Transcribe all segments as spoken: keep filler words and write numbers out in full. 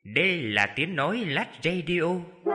Đây là tiếng nói Lách Radio.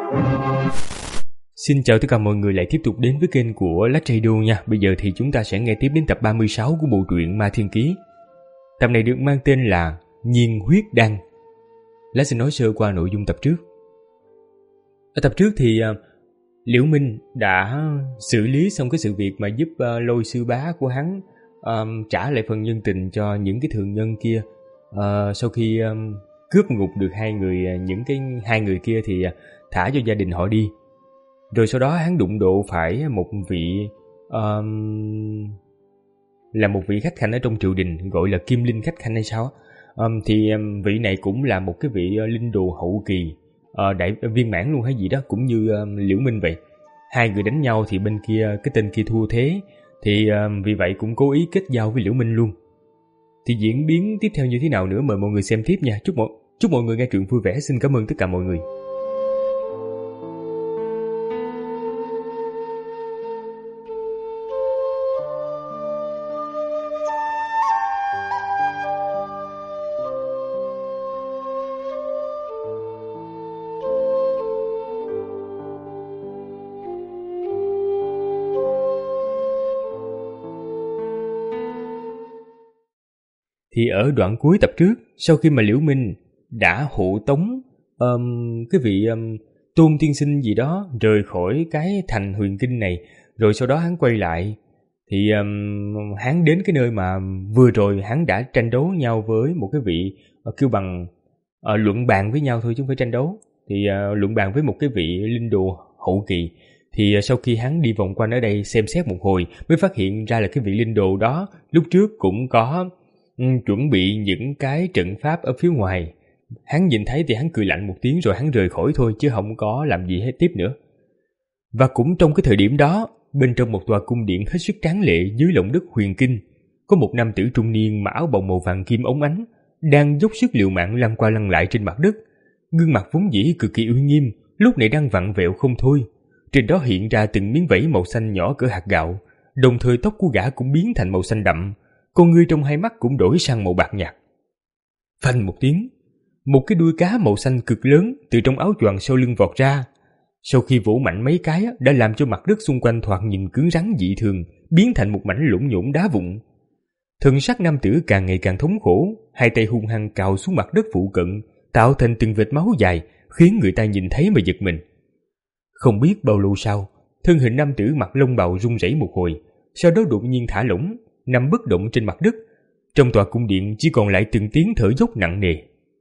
Xin chào tất cả mọi người lại tiếp tục đến với kênh của Lách Radio nha. Bây giờ thì chúng ta sẽ nghe tiếp đến tập ba mươi sáu của bộ truyện Ma Thiên Ký. Tập này được mang tên là Nhiên Huyết Đăng. Lách xin nói sơ qua nội dung tập trước. Ở tập trước thì uh, Liễu Minh đã xử lý xong cái sự việc mà giúp uh, Lôi sư bá của hắn um, trả lại phần nhân tình cho những cái thường nhân kia. Uh, sau khi um, cướp ngục được hai người, những cái hai người kia thì thả cho gia đình họ đi. Rồi sau đó hắn đụng độ phải một vị um, là một vị khách khanh ở trong triều đình, gọi là Kim Linh khách khanh hay sao. Um, thì um, vị này cũng là một cái vị uh, linh đồ hậu kỳ, uh, đại viên mãn luôn hay gì đó, cũng như um, Liễu Minh vậy. Hai người đánh nhau thì bên kia cái tên kia thua thế, thì um, vì vậy cũng cố ý kết giao với Liễu Minh luôn. Thì diễn biến tiếp theo như thế nào nữa mời mọi người xem tiếp nha. Chúc mọi, chúc mọi người nghe truyện vui vẻ. Xin cảm ơn tất cả mọi người. Thì ở đoạn cuối tập trước, sau khi mà Liễu Minh đã hộ tống um, cái vị um, Tôn tiên sinh gì đó rời khỏi cái thành Huyền Kinh này, rồi sau đó hắn quay lại, thì um, hắn đến cái nơi mà vừa rồi hắn đã tranh đấu nhau với một cái vị uh, kêu bằng uh, luận bàn với nhau thôi chứ không phải tranh đấu. Thì uh, luận bàn với một cái vị linh đồ hậu kỳ. Thì uh, sau khi hắn đi vòng quanh ở đây xem xét một hồi mới phát hiện ra là cái vị linh đồ đó lúc trước cũng có Ừ, chuẩn bị những cái trận pháp ở phía ngoài. Hắn nhìn thấy thì hắn cười lạnh một tiếng rồi hắn rời khỏi thôi, chứ không có làm gì hết tiếp nữa. Và cũng trong cái thời điểm đó, bên trong một tòa cung điện hết sức tráng lệ dưới lòng đất Huyền Kinh, có một nam tử trung niên mặc áo bào màu vàng kim óng ánh đang dốc sức liều mạng lăn qua lăn lại trên mặt đất. Gương mặt vốn dĩ cực kỳ uy nghiêm lúc này đang vặn vẹo không thôi. Trên đó hiện ra từng miếng vảy màu xanh nhỏ cỡ hạt gạo, đồng thời tóc của gã cũng biến thành màu xanh đậm. Con ngươi trong hai mắt cũng đổi sang màu bạc nhạt. Phanh một tiếng, một cái đuôi cá màu xanh cực lớn từ trong áo choàng sau lưng vọt ra. Sau khi vỗ mạnh mấy cái đã làm cho mặt đất xung quanh thoạt nhìn cứng rắn dị thường, biến thành một mảnh lũng nhũng đá vụn. Thần sắc nam tử càng ngày càng thống khổ, hai tay hung hăng cào xuống mặt đất phụ cận, tạo thành từng vệt máu dài, khiến người ta nhìn thấy mà giật mình. Không biết bao lâu sau, thân hình nam tử mặc lông bào rung rẩy một hồi, sau đó đột nhiên thả lỏng, nằm bất động trên mặt đất. Trong tòa cung điện chỉ còn lại từng tiếng thở dốc nặng nề.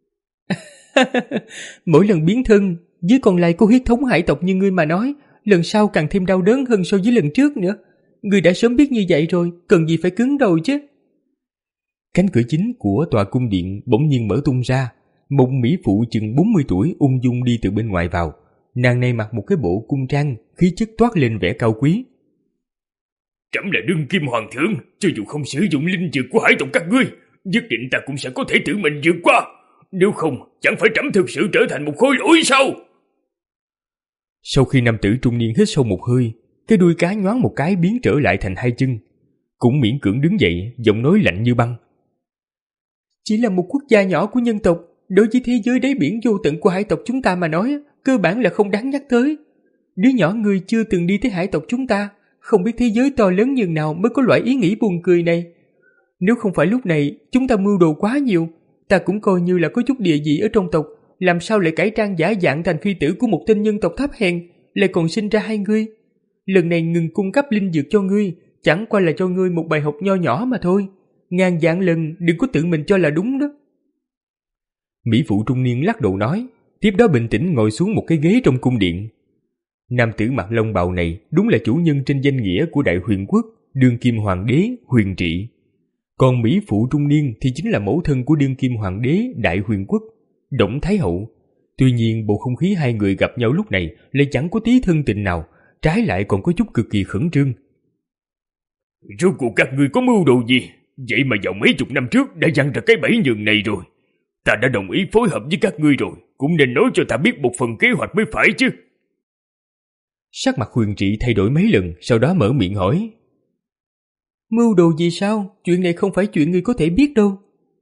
Mỗi lần biến thân, dưới còn lại có huyết thống hải tộc như ngươi mà nói, lần sau càng thêm đau đớn hơn so với lần trước nữa. Ngươi đã sớm biết như vậy rồi, cần gì phải cứng đầu chứ. Cánh cửa chính của tòa cung điện bỗng nhiên mở tung ra. Một mỹ phụ chừng bốn mươi tuổi ung dung đi từ bên ngoài vào. Nàng này mặc một cái bộ cung trang, khí chất toát lên vẻ cao quý. Trẫm là đương kim hoàng thượng, cho dù không sử dụng linh dược của hải tộc các ngươi, nhất định ta cũng sẽ có thể tự mình vượt qua. Nếu không, chẳng phải trẫm thực sự trở thành một khối lỗi sao? Sau khi nam tử trung niên hít sâu một hơi, cái đuôi cá nhoáng một cái biến trở lại thành hai chân, cũng miễn cưỡng đứng dậy, giọng nói lạnh như băng. Chỉ là một quốc gia nhỏ của nhân tộc, đối với thế giới đáy biển vô tận của hải tộc chúng ta mà nói, cơ bản là không đáng nhắc tới. Đứa nhỏ ngươi chưa từng đi tới hải tộc chúng ta, không biết thế giới to lớn nhường nào mới có loại ý nghĩ buồn cười này. Nếu không phải lúc này chúng ta mưu đồ quá nhiều, ta cũng coi như là có chút địa vị ở trong tộc, làm sao lại cải trang giả dạng thành phi tử của một tên nhân tộc thấp hèn, lại còn sinh ra hai ngươi. Lần này ngừng cung cấp linh dược cho ngươi, chẳng qua là cho ngươi một bài học nho nhỏ mà thôi. Ngàn vạn lần đừng có tự mình cho là đúng đó. Mỹ phụ trung niên lắc đầu nói, tiếp đó bình tĩnh ngồi xuống một cái ghế trong cung điện. Nam tử mặc lông bào này đúng là chủ nhân trên danh nghĩa của Đại Huyền Quốc, đương kim hoàng đế Huyền Trị. Còn mỹ phụ trung niên thì chính là mẫu thân của đương kim hoàng đế Đại Huyền Quốc, Đổng Thái Hậu. Tuy nhiên bầu không khí hai người gặp nhau lúc này lại chẳng có tí thân tình nào, trái lại còn có chút cực kỳ khẩn trương. Rốt cuộc các ngươi có mưu đồ gì? Vậy mà vào mấy chục năm trước đã dằn ra cái bẫy nhường này rồi. Ta đã đồng ý phối hợp với các ngươi rồi, cũng nên nói cho ta biết một phần kế hoạch mới phải chứ. Sắc mặt Huyền Trị thay đổi mấy lần, sau đó mở miệng hỏi. Mưu đồ gì sao? Chuyện này không phải chuyện ngươi có thể biết đâu.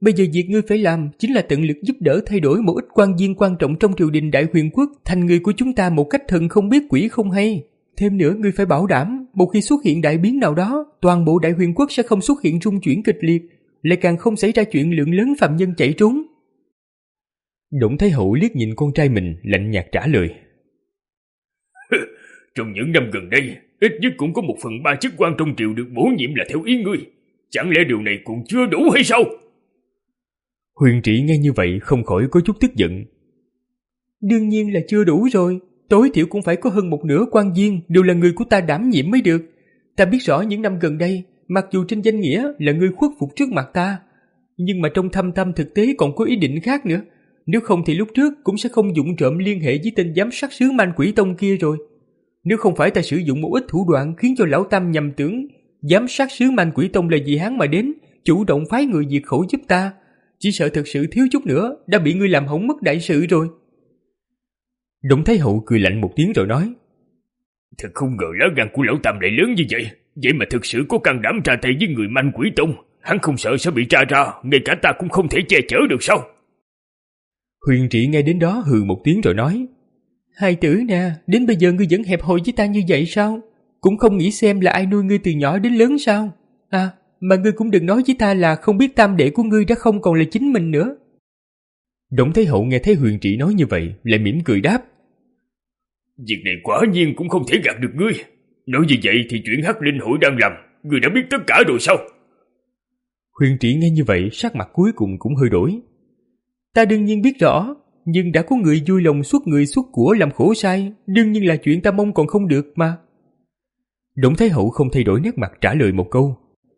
Bây giờ việc ngươi phải làm chính là tận lực giúp đỡ thay đổi một ít quan viên quan trọng trong triều đình Đại Huyền Quốc thành người của chúng ta một cách thần không biết quỷ không hay. Thêm nữa, ngươi phải bảo đảm một khi xuất hiện đại biến nào đó, toàn bộ Đại Huyền Quốc sẽ không xuất hiện rung chuyển kịch liệt, lại càng không xảy ra chuyện lượng lớn phạm nhân chạy trốn. Đổng Thái Hậu liếc nhìn con trai mình, lạnh nhạt trả lời. Trong những năm gần đây, ít nhất cũng có một phần ba chức quan trong triều được bổ nhiệm là theo ý ngươi. Chẳng lẽ điều này cũng chưa đủ hay sao? Huyền Trị nghe như vậy không khỏi có chút tức giận. Đương nhiên là chưa đủ rồi. Tối thiểu cũng phải có hơn một nửa quan viên đều là người của ta đảm nhiệm mới được. Ta biết rõ những năm gần đây, mặc dù trên danh nghĩa là ngươi khuất phục trước mặt ta, nhưng mà trong thâm tâm thực tế còn có ý định khác nữa. Nếu không thì lúc trước cũng sẽ không dụng trộm liên hệ với tên giám sát sứ Man Quỷ Tông kia rồi. Nếu không phải ta sử dụng một ít thủ đoạn khiến cho lão tam nhầm tưởng giám sát sứ Man Quỷ Tông là vì hắn mà đến, chủ động phái người diệt khẩu giúp ta, chỉ sợ thực sự thiếu chút nữa đã bị ngươi làm hỏng mất đại sự rồi. Đổng Thái Hậu cười lạnh một tiếng rồi nói, thật không ngờ lá gan của lão tam lại lớn như vậy. Vậy mà thực sự có can đảm ra tay với người Man Quỷ Tông, hắn không sợ sẽ bị tra ra, ngay cả ta cũng không thể che chở được sao? Huyền Trị nghe đến đó hừ một tiếng rồi nói, hai tử nè, đến bây giờ ngươi vẫn hẹp hòi với ta như vậy sao? Cũng không nghĩ xem là ai nuôi ngươi từ nhỏ đến lớn sao? À, mà ngươi cũng đừng nói với ta là không biết tam đệ của ngươi đã không còn là chính mình nữa. Đổng Thái Hậu nghe thấy Huyền Trị nói như vậy, lại mỉm cười đáp, việc này quả nhiên cũng không thể gạt được ngươi. Nói như vậy thì chuyện Hắc Linh hội đang làm, ngươi đã biết tất cả rồi sao? Huyền Trị nghe như vậy, sắc mặt cuối cùng cũng hơi đổi. Ta đương nhiên biết rõ, nhưng đã có người vui lòng xuất người xuất của làm khổ sai, đương nhiên là chuyện ta mong còn không được mà. Đổng Thái Hậu không thay đổi nét mặt trả lời một câu,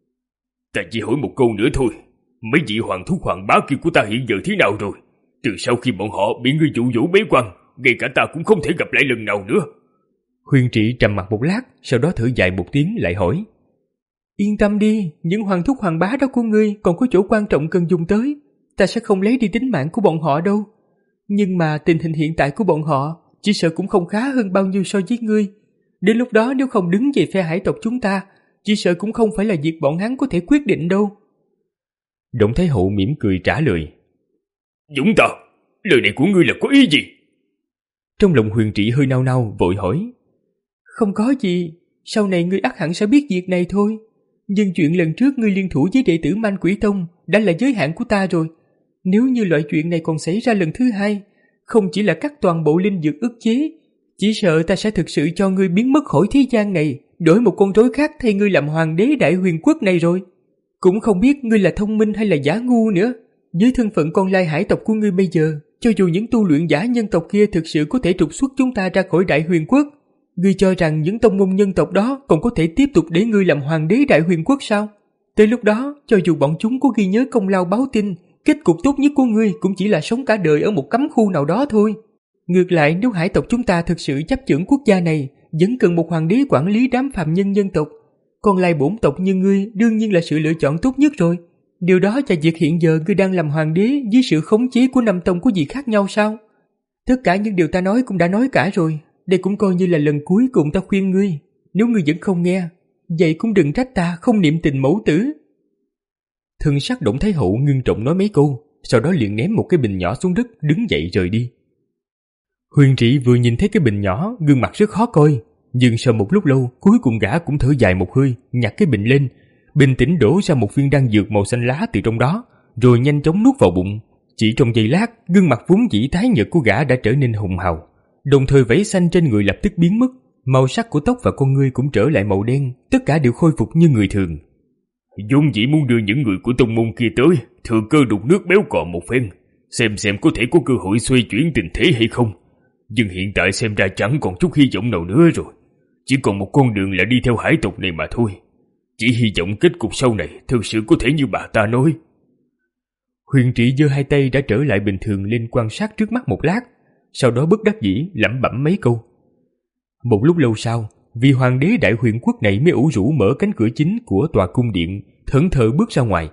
ta chỉ hỏi một câu nữa thôi. Mấy vị hoàng thúc hoàng bá kia của ta hiện giờ thế nào rồi? Từ sau khi bọn họ bị ngươi dụ dỗ bế quan, ngay cả ta cũng không thể gặp lại lần nào nữa. Huyền Trị trầm mặt một lát, sau đó thở dài một tiếng lại hỏi, yên tâm đi, những hoàng thúc hoàng bá đó của ngươi còn có chỗ quan trọng cần dùng tới, ta sẽ không lấy đi tính mạng của bọn họ đâu. Nhưng mà tình hình hiện tại của bọn họ chỉ sợ cũng không khá hơn bao nhiêu so với ngươi. Đến lúc đó nếu không đứng về phe hải tộc chúng ta, chỉ sợ cũng không phải là việc bọn hắn có thể quyết định đâu. Đổng Thái Hậu mỉm cười trả lời, Dũng ta, lời này của ngươi là có ý gì? Trong lòng Huyền Trị hơi nao nao vội hỏi, không có gì, sau này ngươi ắt hẳn sẽ biết việc này thôi. Nhưng chuyện lần trước ngươi liên thủ với đệ tử Man Quỷ Tông đã là giới hạn của ta rồi. Nếu như loại chuyện này còn xảy ra lần thứ hai, không chỉ là cắt toàn bộ linh dược ức chế, chỉ sợ ta sẽ thực sự cho ngươi biến mất khỏi thế gian này, đổi một con rối khác thay ngươi làm hoàng đế Đại Huyền Quốc này rồi. Cũng không biết ngươi là thông minh hay là giả ngu nữa. Với thân phận con lai hải tộc của ngươi bây giờ, cho dù những tu luyện giả nhân tộc kia thực sự có thể trục xuất chúng ta ra khỏi Đại Huyền Quốc, ngươi cho rằng những tông môn nhân tộc đó còn có thể tiếp tục để ngươi làm hoàng đế Đại Huyền Quốc sao? Tới lúc đó, cho dù bọn chúng có ghi nhớ công lao báo tin, kết cục tốt nhất của ngươi cũng chỉ là sống cả đời ở một cấm khu nào đó thôi. Ngược lại, nếu hải tộc chúng ta thực sự chấp chưởng quốc gia này, vẫn cần một hoàng đế quản lý đám phàm nhân nhân tộc, còn lai bổn tộc như ngươi đương nhiên là sự lựa chọn tốt nhất rồi. Điều đó cho việc hiện giờ ngươi đang làm hoàng đế dưới sự khống chế của năm tông có gì khác nhau sao? Tất cả những điều ta nói cũng đã nói cả rồi. Đây cũng coi như là lần cuối cùng ta khuyên ngươi. Nếu ngươi vẫn không nghe, vậy cũng đừng trách ta không niệm tình mẫu tử. Thân sắc Đổng Thái Hậu ngưng trọng nói mấy câu, sau đó liền ném một cái bình nhỏ xuống đất, đứng dậy rời đi. Huyền Trị vừa nhìn thấy cái bình nhỏ, gương mặt rất khó coi, nhưng sau một lúc lâu, cuối cùng gã cũng thở dài một hơi, nhặt cái bình lên, bình tĩnh đổ ra một viên đan dược màu xanh lá từ trong đó, rồi nhanh chóng nuốt vào bụng. Chỉ trong giây lát, gương mặt vốn dĩ tái nhợt của gã đã trở nên hồng hào, đồng thời vảy xanh trên người lập tức biến mất, màu sắc của tóc và con ngươi cũng trở lại màu đen, tất cả đều khôi phục như người thường. Vốn dĩ muốn đưa những người của tông môn kia tới, thừa cơ đục nước béo cò một phen, xem xem có thể có cơ hội xoay chuyển tình thế hay không. Nhưng hiện tại xem ra chẳng còn chút hy vọng nào nữa rồi, chỉ còn một con đường là đi theo hải tộc này mà thôi. Chỉ hy vọng kết cục sau này thực sự có thể như bà ta nói. Huyền Trị giơ hai tay đã trở lại bình thường lên quan sát trước mắt một lát, sau đó bất đắc dĩ lẩm bẩm mấy câu. Một lúc lâu sau, vị hoàng đế Đại Huyền Quốc này mới ủ rũ mở cánh cửa chính của tòa cung điện, thẫn thờ bước ra ngoài.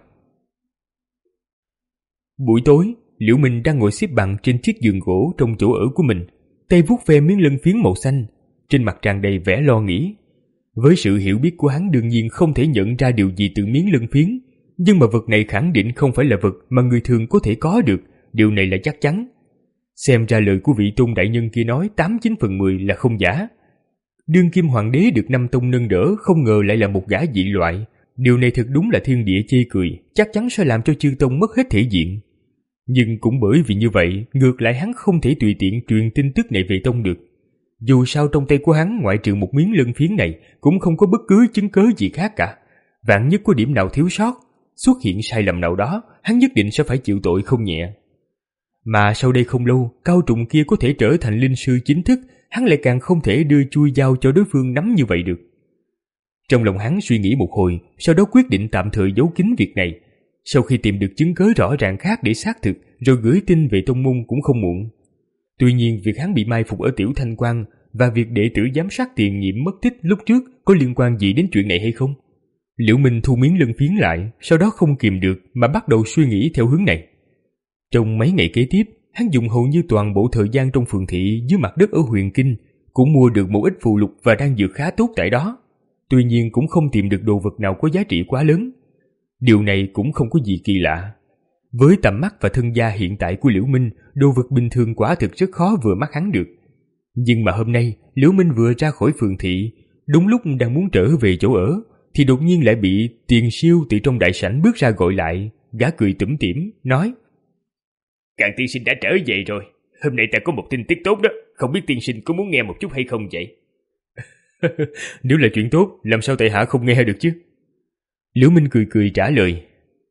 Buổi tối, Liễu Minh đang ngồi xếp bằng trên chiếc giường gỗ trong chỗ ở của mình, tay vuốt ve miếng lân phiến màu xanh, trên mặt tràn đầy vẻ lo nghĩ. Với sự hiểu biết của hắn đương nhiên không thể nhận ra điều gì từ miếng lân phiến, Nhưng mà vật này khẳng định không phải là vật mà người thường có thể có được, điều này là chắc chắn. Xem ra lời của vị tôn đại nhân kia nói tám chín phần mười là không giả. Đương kim hoàng đế được năm tông nâng đỡ, không ngờ lại là một gã dị loại. Điều này thật đúng là thiên địa chê cười, chắc chắn sẽ làm cho chư tông mất hết thể diện. Nhưng cũng bởi vì như vậy, ngược lại hắn không thể tùy tiện truyền tin tức này về tông được. Dù sao trong tay của hắn ngoại trừ một miếng lân phiến này cũng không có bất cứ chứng cớ gì khác cả. Vạn nhất có điểm nào thiếu sót, xuất hiện sai lầm nào đó, hắn nhất định sẽ phải chịu tội không nhẹ. Mà sau đây không lâu, cao trùng kia có thể trở thành linh sư chính thức, hắn lại càng không thể đưa chui dao cho đối phương nắm như vậy được. Trong lòng hắn suy nghĩ một hồi, sau đó quyết định tạm thời giấu kín việc này. Sau khi tìm được chứng cớ rõ ràng khác để xác thực, rồi gửi tin về tông môn cũng không muộn. Tuy nhiên, việc hắn bị mai phục ở Tiểu Thanh Quan và việc đệ tử giám sát tiền nhiệm mất tích lúc trước có liên quan gì đến chuyện này hay không? Liễu Minh thu miếng lân phiến lại, sau đó không kìm được mà bắt đầu suy nghĩ theo hướng này. Trong mấy ngày kế tiếp, hắn dùng hầu như toàn bộ thời gian trong phường thị dưới mặt đất ở Huyền Kinh, cũng mua được một ít phù lục và đan dược khá tốt tại đó. Tuy nhiên cũng không tìm được đồ vật nào có giá trị quá lớn. Điều này cũng không có gì kỳ lạ. Với tầm mắt và thân gia hiện tại của Liễu Minh, đồ vật bình thường quả thực rất khó vừa mắt hắn được. Nhưng mà hôm nay, Liễu Minh vừa ra khỏi phường thị, đúng lúc đang muốn trở về chỗ ở, thì đột nhiên lại bị Tiền Siêu từ trong đại sảnh bước ra gọi lại. Gã cười tủm tỉm, nói: Càn tiên sinh đã trở về rồi. Hôm nay ta có một tin tức tốt đó. Không biết tiên sinh có muốn nghe một chút hay không vậy? Nếu là chuyện tốt, làm sao tại hạ không nghe được chứ? Liễu Minh cười cười trả lời: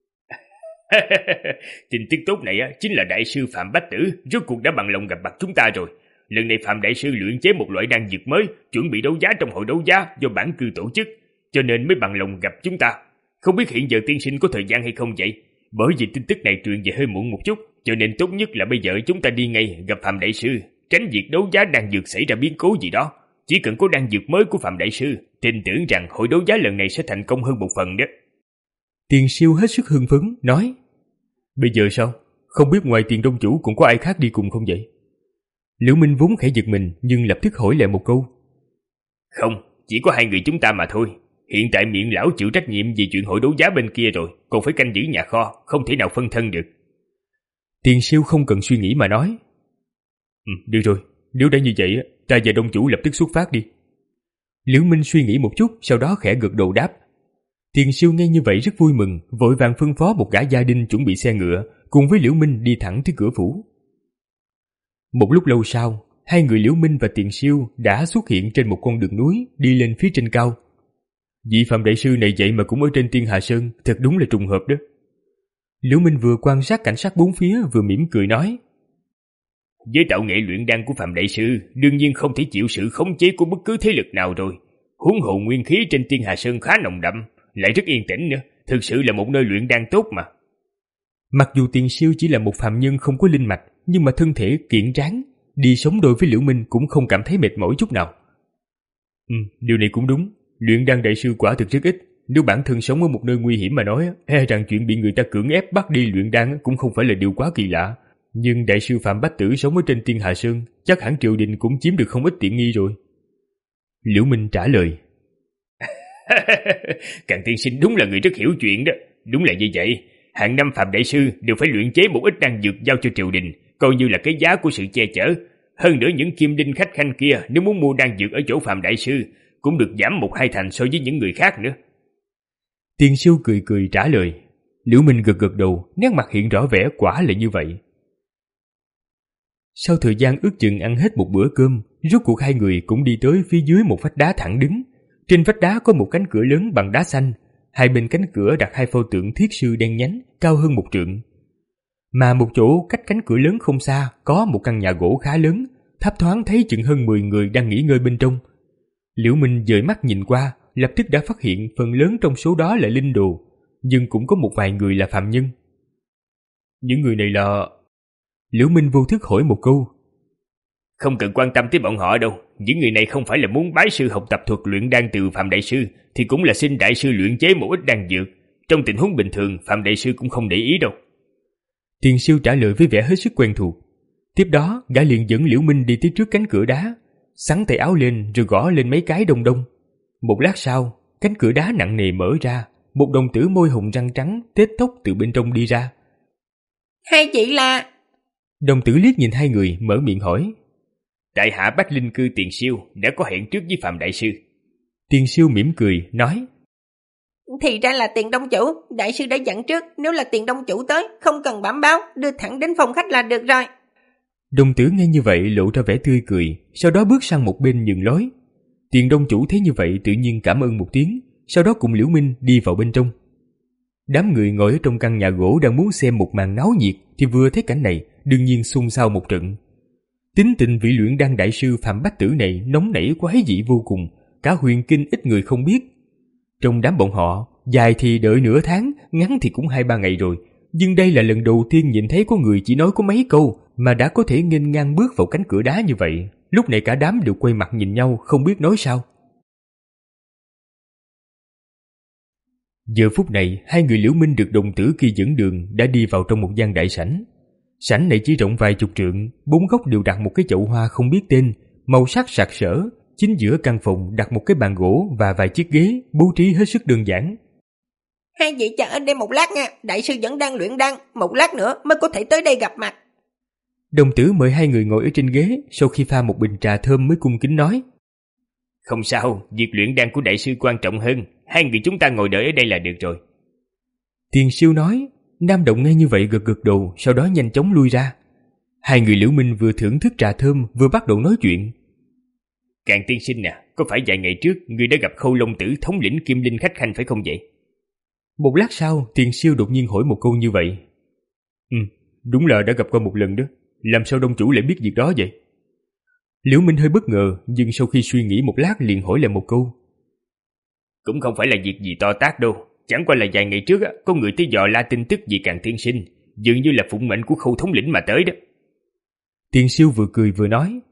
Tin tức tốt này á, chính là đại sư Phạm Bách Tử rốt cuộc đã bằng lòng gặp mặt chúng ta rồi. Lần này Phạm đại sư luyện chế một loại đan dược mới, chuẩn bị đấu giá trong hội đấu giá do bản cư tổ chức, cho nên mới bằng lòng gặp chúng ta. Không biết hiện giờ tiên sinh có thời gian hay không vậy? Bởi vì tin tức này truyền về hơi muộn một chút, cho nên tốt nhất là bây giờ chúng ta đi ngay gặp Phạm đại sư, tránh việc đấu giá đan dược xảy ra biến cố gì đó. Chỉ cần có đan dược mới của Phạm đại sư, tin tưởng rằng hội đấu giá lần này sẽ thành công hơn một phần đó. Tiền Siêu hết sức hưng phấn, nói: Bây giờ sao? Không biết ngoài Tiền Đông chủ cũng có ai khác đi cùng không vậy? Liễu Minh vốn khẽ giật mình, nhưng lập tức hỏi lại một câu: Không, chỉ có hai người chúng ta mà thôi. Hiện tại miệng lão chịu trách nhiệm vì chuyện hội đấu giá bên kia rồi, còn phải canh giữ nhà kho, không thể nào phân thân được. Tiền Siêu không cần suy nghĩ mà nói: Ừ, được rồi, nếu đã như vậy, ta và Đông chủ lập tức xuất phát đi. Liễu Minh suy nghĩ một chút, sau đó khẽ gật đầu đáp. Tiền Siêu nghe như vậy rất vui mừng, vội vàng phân phó một gã gia đình chuẩn bị xe ngựa, cùng với Liễu Minh đi thẳng tới cửa phủ. Một lúc lâu sau, hai người Liễu Minh và Tiền Siêu đã xuất hiện trên một con đường núi đi lên phía trên cao. Vị Phạm đại sư này vậy mà cũng ở trên Tiên Hà Sơn, thật đúng là trùng hợp đó. Liễu Minh vừa quan sát cảnh sát bốn phía vừa mỉm cười nói: Với tạo nghệ luyện đan của Phạm đại sư, đương nhiên không thể chịu sự khống chế của bất cứ thế lực nào rồi. Huống hồ nguyên khí trên Tiên Hà Sơn khá nồng đậm, lại rất yên tĩnh nữa, thực sự là một nơi luyện đan tốt mà. Mặc dù Tiền Siêu chỉ là một phàm nhân không có linh mạch, nhưng mà thân thể kiện tráng, đi sống đôi với Liễu Minh cũng không cảm thấy mệt mỏi chút nào. Ừ, điều này cũng đúng. Luyện đan đại sư quả thực rất ít. Nếu bản thân sống ở một nơi nguy hiểm mà nói, e rằng chuyện bị người ta cưỡng ép bắt đi luyện đan cũng không phải là điều quá kỳ lạ. Nhưng đại sư Phạm Bách Tử sống ở trên Tiên Hà Sơn, chắc hẳn triều đình cũng chiếm được không ít tiện nghi rồi. Liễu Minh trả lời: Càn tiên sinh đúng là người rất hiểu chuyện đó. Đúng là như vậy, hàng năm Phạm đại sư đều phải luyện chế một ít đan dược giao cho triều đình, coi như là cái giá của sự che chở. Hơn nữa những kim đinh khách khanh kia nếu muốn mua đan dược ở chỗ Phạm đại sư cũng được giảm một hai thành so với những người khác nữa. Tiền Siêu cười cười trả lời. Liễu Minh gật gật đầu, nét mặt hiện rõ vẻ quả là như vậy. Sau thời gian ước chừng ăn hết một bữa cơm, rốt cuộc hai người cũng đi tới phía dưới một vách đá thẳng đứng. Trên vách đá có một cánh cửa lớn bằng đá xanh, hai bên cánh cửa đặt hai pho tượng thiết sư đen nhánh, cao hơn một trượng. Mà một chỗ cách cánh cửa lớn không xa có một căn nhà gỗ khá lớn, thấp thoáng thấy chừng hơn mười người đang nghỉ ngơi bên trong. Liễu Minh dời mắt nhìn qua, lập tức đã phát hiện phần lớn trong số đó là linh đồ, nhưng cũng có một vài người là phạm nhân. Những người này là... Liễu Minh vô thức hỏi một câu. Không cần quan tâm tới bọn họ đâu. Những người này không phải là muốn bái sư học tập thuật luyện đan từ Phạm đại sư, thì cũng là xin đại sư luyện chế một ít đan dược. Trong tình huống bình thường, Phạm đại sư cũng không để ý đâu. Tiền Siêu trả lời với vẻ hết sức quen thuộc. Tiếp đó, gã liền dẫn Liễu Minh đi tới trước cánh cửa đá, xắn tay áo lên rồi gõ lên mấy cái đông đông. Một lát sau, cánh cửa đá nặng nề mở ra, một đồng tử môi hồng răng trắng tết tóc từ bên trong đi ra. Hai chị là... Đồng tử liếc nhìn hai người, mở miệng hỏi. Tại hạ Bách Linh Cư Tiền Siêu đã có hẹn trước với Phạm Đại Sư. Tiền Siêu mỉm cười, nói. Thì ra là Tiền Đông Chủ, Đại Sư đã dặn trước, nếu là Tiền Đông Chủ tới, không cần bẩm báo, đưa thẳng đến phòng khách là được rồi. Đồng tử nghe như vậy lộ ra vẻ tươi cười, sau đó bước sang một bên nhường lối. Tiền Đông Chủ thấy như vậy tự nhiên cảm ơn một tiếng, sau đó cùng Liễu Minh đi vào bên trong. Đám người ngồi ở trong căn nhà gỗ đang muốn xem một màn náo nhiệt thì vừa thấy cảnh này, đương nhiên xôn xao một trận. Tính tình vị luyện đan đại sư Phạm Bách Tử này nóng nảy quái dị vô cùng, cả huyền kinh ít người không biết. Trong đám bọn họ, dài thì đợi nửa tháng, ngắn thì cũng hai ba ngày rồi, nhưng đây là lần đầu tiên nhìn thấy có người chỉ nói có mấy câu mà đã có thể nghênh ngang bước vào cánh cửa đá như vậy. Lúc này cả đám đều quay mặt nhìn nhau, không biết nói sao. Giờ phút này, hai người Liễu Minh được đồng tử kia dẫn đường đã đi vào trong một gian đại sảnh. Sảnh này chỉ rộng vài chục trượng, bốn góc đều đặt một cái chậu hoa không biết tên, màu sắc sặc sỡ. Chính giữa căn phòng đặt một cái bàn gỗ và vài chiếc ghế, bố trí hết sức đơn giản. Hai vị chờ ở đây một lát nha, Đại Sư vẫn đang luyện đan, một lát nữa mới có thể tới đây gặp mặt. Đồng tử mời hai người ngồi ở trên ghế, sau khi pha một bình trà thơm mới cung kính nói. Không sao, việc luyện đan của Đại Sư quan trọng hơn, hai người chúng ta ngồi đợi ở đây là được rồi. Tiền Siêu nói. Nam Động nghe như vậy gật gật đầu, sau đó nhanh chóng lui ra. Hai người Liễu Minh vừa thưởng thức trà thơm vừa bắt đầu nói chuyện. Càn tiên sinh à, có phải vài ngày trước người đã gặp Khâu Long Tử thống lĩnh Kim Linh khách khanh phải không vậy? Một lát sau, Tiền Siêu đột nhiên hỏi một câu như vậy. Ừ, đúng là đã gặp qua một lần đó. Làm sao Đông Chủ lại biết việc đó vậy? Liễu Minh hơi bất ngờ, nhưng sau khi suy nghĩ một lát liền hỏi lại một câu. Cũng không phải là việc gì to tát đâu. Chẳng qua là vài ngày trước có người tới dò la tin tức về Càn tiên sinh, dường như là phụng mệnh của Khâu thống lĩnh mà tới đó. Tiền Siêu vừa cười vừa nói.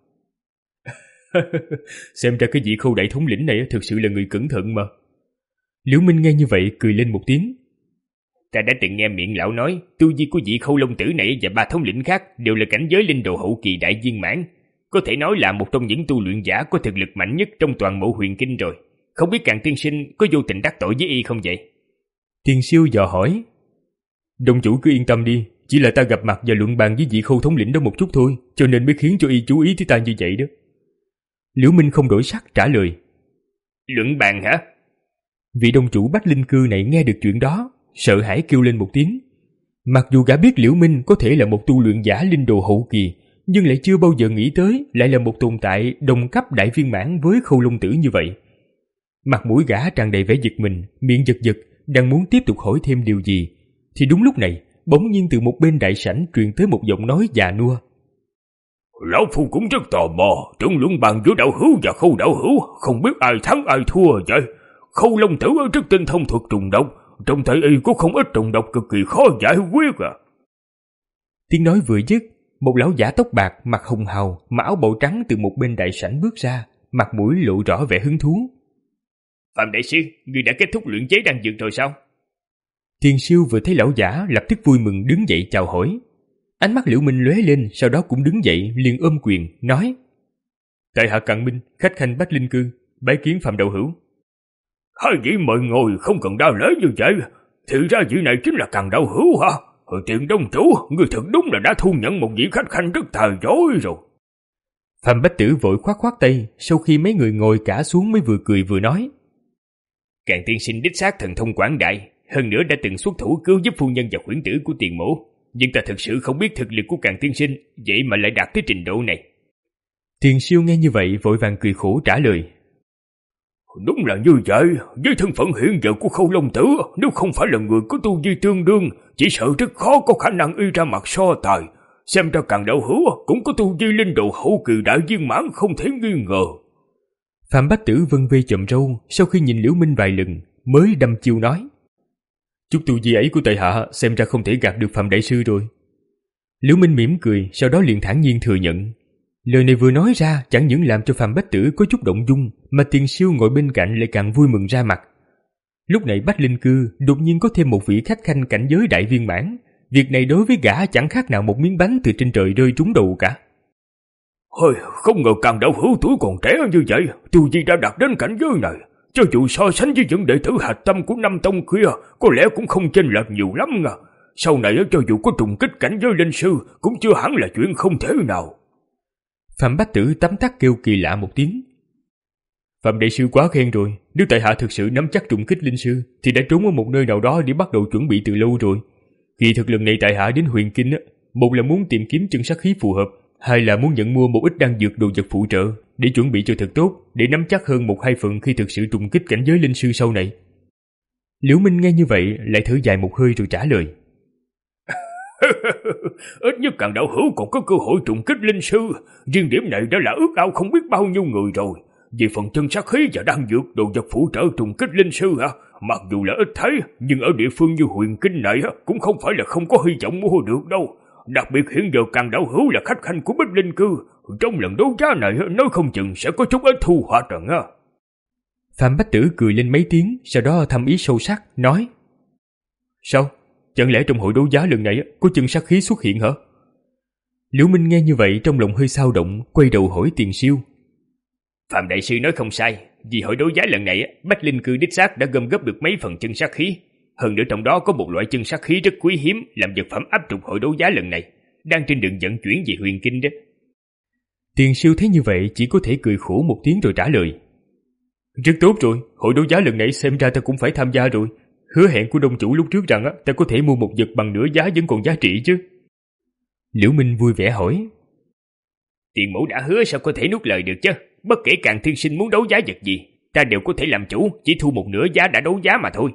Xem ra cái vị Khâu đại thống lĩnh này thực sự là người cẩn thận mà. Liễu Minh nghe như vậy cười lên một tiếng. Ta đã từng nghe miệng lão nói, tu vi của vị Khâu Long Tử này và ba thống lĩnh khác đều là cảnh giới linh đồ hậu kỳ đại viên mãn, có thể nói là một trong những tu luyện giả có thực lực mạnh nhất trong toàn bộ huyền kinh rồi. Không biết Càn tiên sinh có vô tình đắc tội với y không vậy? Tiền Siêu dò hỏi. Đồng chủ cứ yên tâm đi, chỉ là ta gặp mặt và luận bàn với vị Khâu thống lĩnh đó một chút thôi, cho nên mới khiến cho y chú ý tới ta như vậy đó. Liễu Minh không đổi sắc trả lời. Luận bàn hả? Vị đồng chủ Bách Linh Cư này nghe được chuyện đó, sợ hãi kêu lên một tiếng. Mặc dù gã biết Liễu Minh có thể là một tu luyện giả linh đồ hậu kỳ, nhưng lại chưa bao giờ nghĩ tới lại là một tồn tại đồng cấp đại viên mãn với Khâu Long Tử như vậy. Mặt mũi gã tràn đầy vẻ giật mình, miệng giật giật, đang muốn tiếp tục hỏi thêm điều gì, thì đúng lúc này, bỗng nhiên từ một bên đại sảnh truyền tới một giọng nói già nua. Lão Phu cũng rất tò mò, trận luận bàn giữa đạo hữu và Khâu đạo hữu, không biết ai thắng ai thua vậy. Khâu Long Tử ở rất tinh thông thuật trùng độc, trong thể y có không ít trùng độc cực kỳ khó giải quyết à. Tiếng nói vừa dứt, một lão giả tóc bạc, mặt hồng hào, mặc áo bào trắng từ một bên đại sảnh bước ra, mặt mũi lộ rõ vẻ hứng thú. Phạm đại sư, người đã kết thúc luyện chế đan dược rồi sao? Tiền Siêu vừa thấy lão giả lập tức vui mừng đứng dậy chào hỏi. Ánh mắt Liễu Minh lóe lên, sau đó cũng đứng dậy liền ôm quyền nói: Tại hạ Càn Minh, khách khanh Bách Linh Cư, bái kiến Phạm đạo hữu. Hai vị mời ngồi, không cần đa lễ như vậy. Thì ra vị này chính là Càn đạo hữu hả? Tiền Đông Chủ, người thật đúng là đã thu nhận một vị khách khanh rất tài giỏi rồi. Phạm Bách Tử vội khoát khoát tay, sau khi mấy người ngồi cả xuống mới vừa cười vừa nói: Càn tiên sinh đích xác thần thông quảng đại, hơn nữa đã từng xuất thủ cứu giúp phu nhân và khuyển tử của tiền mẫu, nhưng ta thực sự không biết thực lực của Càn tiên sinh, vậy mà lại đạt tới trình độ này. Tiền Siêu nghe như vậy vội vàng cười khổ trả lời: Đúng là như vậy, với thân phận hiện giờ của Khâu Long Tử, nếu không phải là người có tu vi tương đương, chỉ sợ rất khó có khả năng y ra mặt so tài. Xem ra Càn đạo hữu cũng có tu vi linh đồ hậu kỳ đại viên mãn không thể nghi ngờ. Phạm Bách Tử vân vê chậm râu, sau khi nhìn Liễu Minh vài lần mới đâm chiêu nói: Chút tu vi ấy của tại hạ xem ra không thể gạt được Phạm đại sư rồi. Liễu Minh mỉm cười, sau đó liền thản nhiên thừa nhận. Lời này vừa nói ra chẳng những làm cho Phạm Bách Tử có chút động dung, mà Tiền Siêu ngồi bên cạnh lại càng vui mừng ra mặt. Lúc này Bách Linh Cư đột nhiên có thêm một vị khách khanh cảnh giới đại viên mãn, việc này đối với gã chẳng khác nào một miếng bánh từ trên trời rơi trúng đầu cả. Hơi, không ngờ Càn đạo hữu tuổi còn trẻ như vậy, tu vi đã đạt đến cảnh giới này, cho dù so sánh với những đệ tử hạch tâm của năm tông kia, có lẽ cũng không chênh lệch nhiều lắm nha. Sau này cho dù có trùng kích cảnh giới linh sư, cũng chưa hẳn là chuyện không thể nào. Phạm Bách Tử tấm tắc kêu kỳ lạ một tiếng. Phạm đại sư quá khen rồi, nếu tại hạ thực sự nắm chắc trùng kích linh sư thì đã trốn ở một nơi nào đó để bắt đầu chuẩn bị từ lâu rồi. Kỳ thực lần này tại hạ đến Huyền Kinh á, một là muốn tìm kiếm chân sát khí phù hợp, hai là muốn nhận mua một ít đan dược đồ vật phụ trợ để chuẩn bị cho thật tốt, để nắm chắc hơn một hai phần khi thực sự trùng kích cảnh giới linh sư sau này. Liễu Minh nghe như vậy lại thở dài một hơi rồi trả lời. Ít nhất Càn đạo hữu còn có cơ hội trùng kích linh sư, riêng điểm này đã là ước ao không biết bao nhiêu người rồi. Về phần chân sát khí và đan dược đồ vật phụ trợ trùng kích linh sư hả, mặc dù là ít thấy, nhưng ở địa phương như Huyền Kinh này cũng không phải là không có hy vọng mua được đâu. Đặc biệt hiện giờ Càn đạo hữu là khách khanh của Bích Linh Cư, trong lần đấu giá này nói không chừng sẽ có chút ít thu hoạch rồi á. Phạm Bách Tử cười lên mấy tiếng, sau đó thầm ý sâu sắc nói: Sao? Chẳng lẽ trong hội đấu giá lần này có chân sát khí xuất hiện hả? Liễu Minh nghe như vậy trong lòng hơi xao động, quay đầu hỏi Tiền Siêu. Phạm đại sư nói không sai, vì hội đấu giá lần này Bách Linh Cư đích xác đã gom góp được mấy phần chân sát khí. Hơn nữa trong đó có một loại chân sát khí rất quý hiếm làm vật phẩm áp trục hội đấu giá lần này, đang trên đường vận chuyển về Huyền Kinh đó. Tiền Siêu thấy như vậy chỉ có thể cười khổ một tiếng rồi trả lời. Rất tốt rồi, hội đấu giá lần này xem ra ta cũng phải tham gia rồi. Hứa hẹn của đông chủ lúc trước rằng ta có thể mua một vật bằng nửa giá vẫn còn giá trị chứ. Liễu Minh vui vẻ hỏi. Tiền mẫu đã hứa sao có thể nuốt lời được chứ. Bất kể Càn Thiên Sinh muốn đấu giá vật gì, ta đều có thể làm chủ, chỉ thu một nửa giá đã đấu giá mà thôi.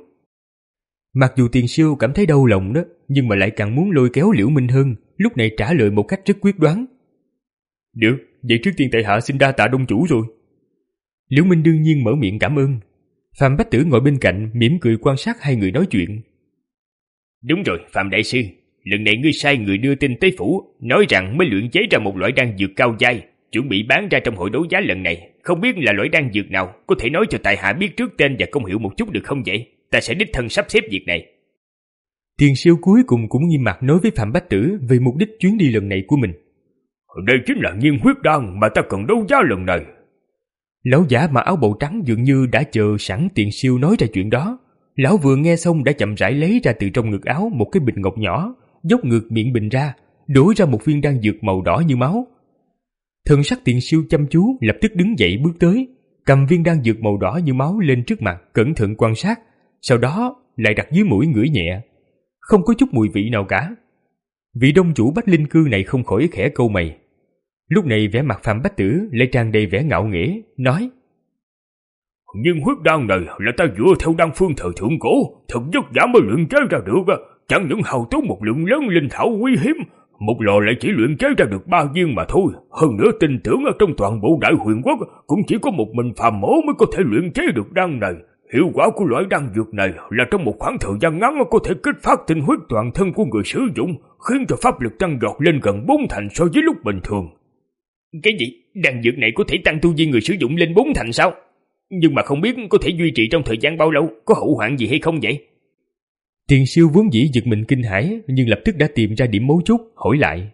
Mặc dù Tiền Siêu cảm thấy đau lòng đó, nhưng mà lại càng muốn lôi kéo Liễu Minh hơn, lúc này trả lời một cách rất quyết đoán. Được, vậy trước tiên tại hạ xin đa tạ đông chủ rồi. Liễu Minh đương nhiên mở miệng cảm ơn. Phạm Bách Tử ngồi bên cạnh mỉm cười quan sát hai người nói chuyện. Đúng rồi, Phạm đại sư, lần này ngươi sai người đưa tin tới phủ, nói rằng mới luyện chế ra một loại đan dược cao giai, chuẩn bị bán ra trong hội đấu giá lần này. Không biết là loại đan dược nào, có thể nói cho tại hạ biết trước tên và công hiệu một chút được không vậy? Ta sẽ đích thân sắp xếp việc này. Tiền Siêu cuối cùng cũng nghiêm mặt nói với Phạm Bách Tử về mục đích chuyến đi lần này của mình. Đây chính là nhiên huyết đan mà ta cần đấu giá lần này. Lão giả mặc áo bào trắng dường như đã chờ sẵn Tiền Siêu nói ra chuyện đó. Lão vừa nghe xong đã chậm rãi lấy ra từ trong ngực áo một cái bình ngọc nhỏ, dốc ngược miệng bình ra, đổ ra một viên đan dược màu đỏ như máu. Thần sắc Tiền Siêu chăm chú, lập tức đứng dậy bước tới, cầm viên đan dược màu đỏ như máu lên trước mặt, cẩn thận quan sát, sau đó lại đặt dưới mũi ngửi nhẹ. Không có chút mùi vị nào cả. Vị đông chủ Bách Linh Cư này không khỏi khẽ câu mày. Lúc này vẻ mặt Phạm Bách Tử lại tràn đầy vẻ ngạo nghễ, nói: Nhưng huyết đan này là ta dựa theo đan phương thời thượng cổ, thật vất vả mới luyện chế ra được, chẳng những hao tốn một lượng lớn linh thảo quý hiếm, một lò lại chỉ luyện chế ra được ba viên mà thôi. Hơn nữa tin tưởng ở trong toàn bộ Đại Huyền Quốc cũng chỉ có một mình phàm mẫu mới có thể luyện chế được đan này. Hiệu quả của loại đan dược này là trong một khoảng thời gian ngắn có thể kích phát tinh huyết toàn thân của người sử dụng, khiến cho pháp lực tăng vọt lên gần bốn thành so với lúc bình thường. Cái gì? Đan dược này có thể tăng tu vi người sử dụng lên bốn thành sao? Nhưng mà không biết có thể duy trì trong thời gian bao lâu, có hậu hoạn gì hay không vậy? Tiền Siêu vốn dĩ giật mình kinh hãi, nhưng lập tức đã tìm ra điểm mấu chốt, hỏi lại.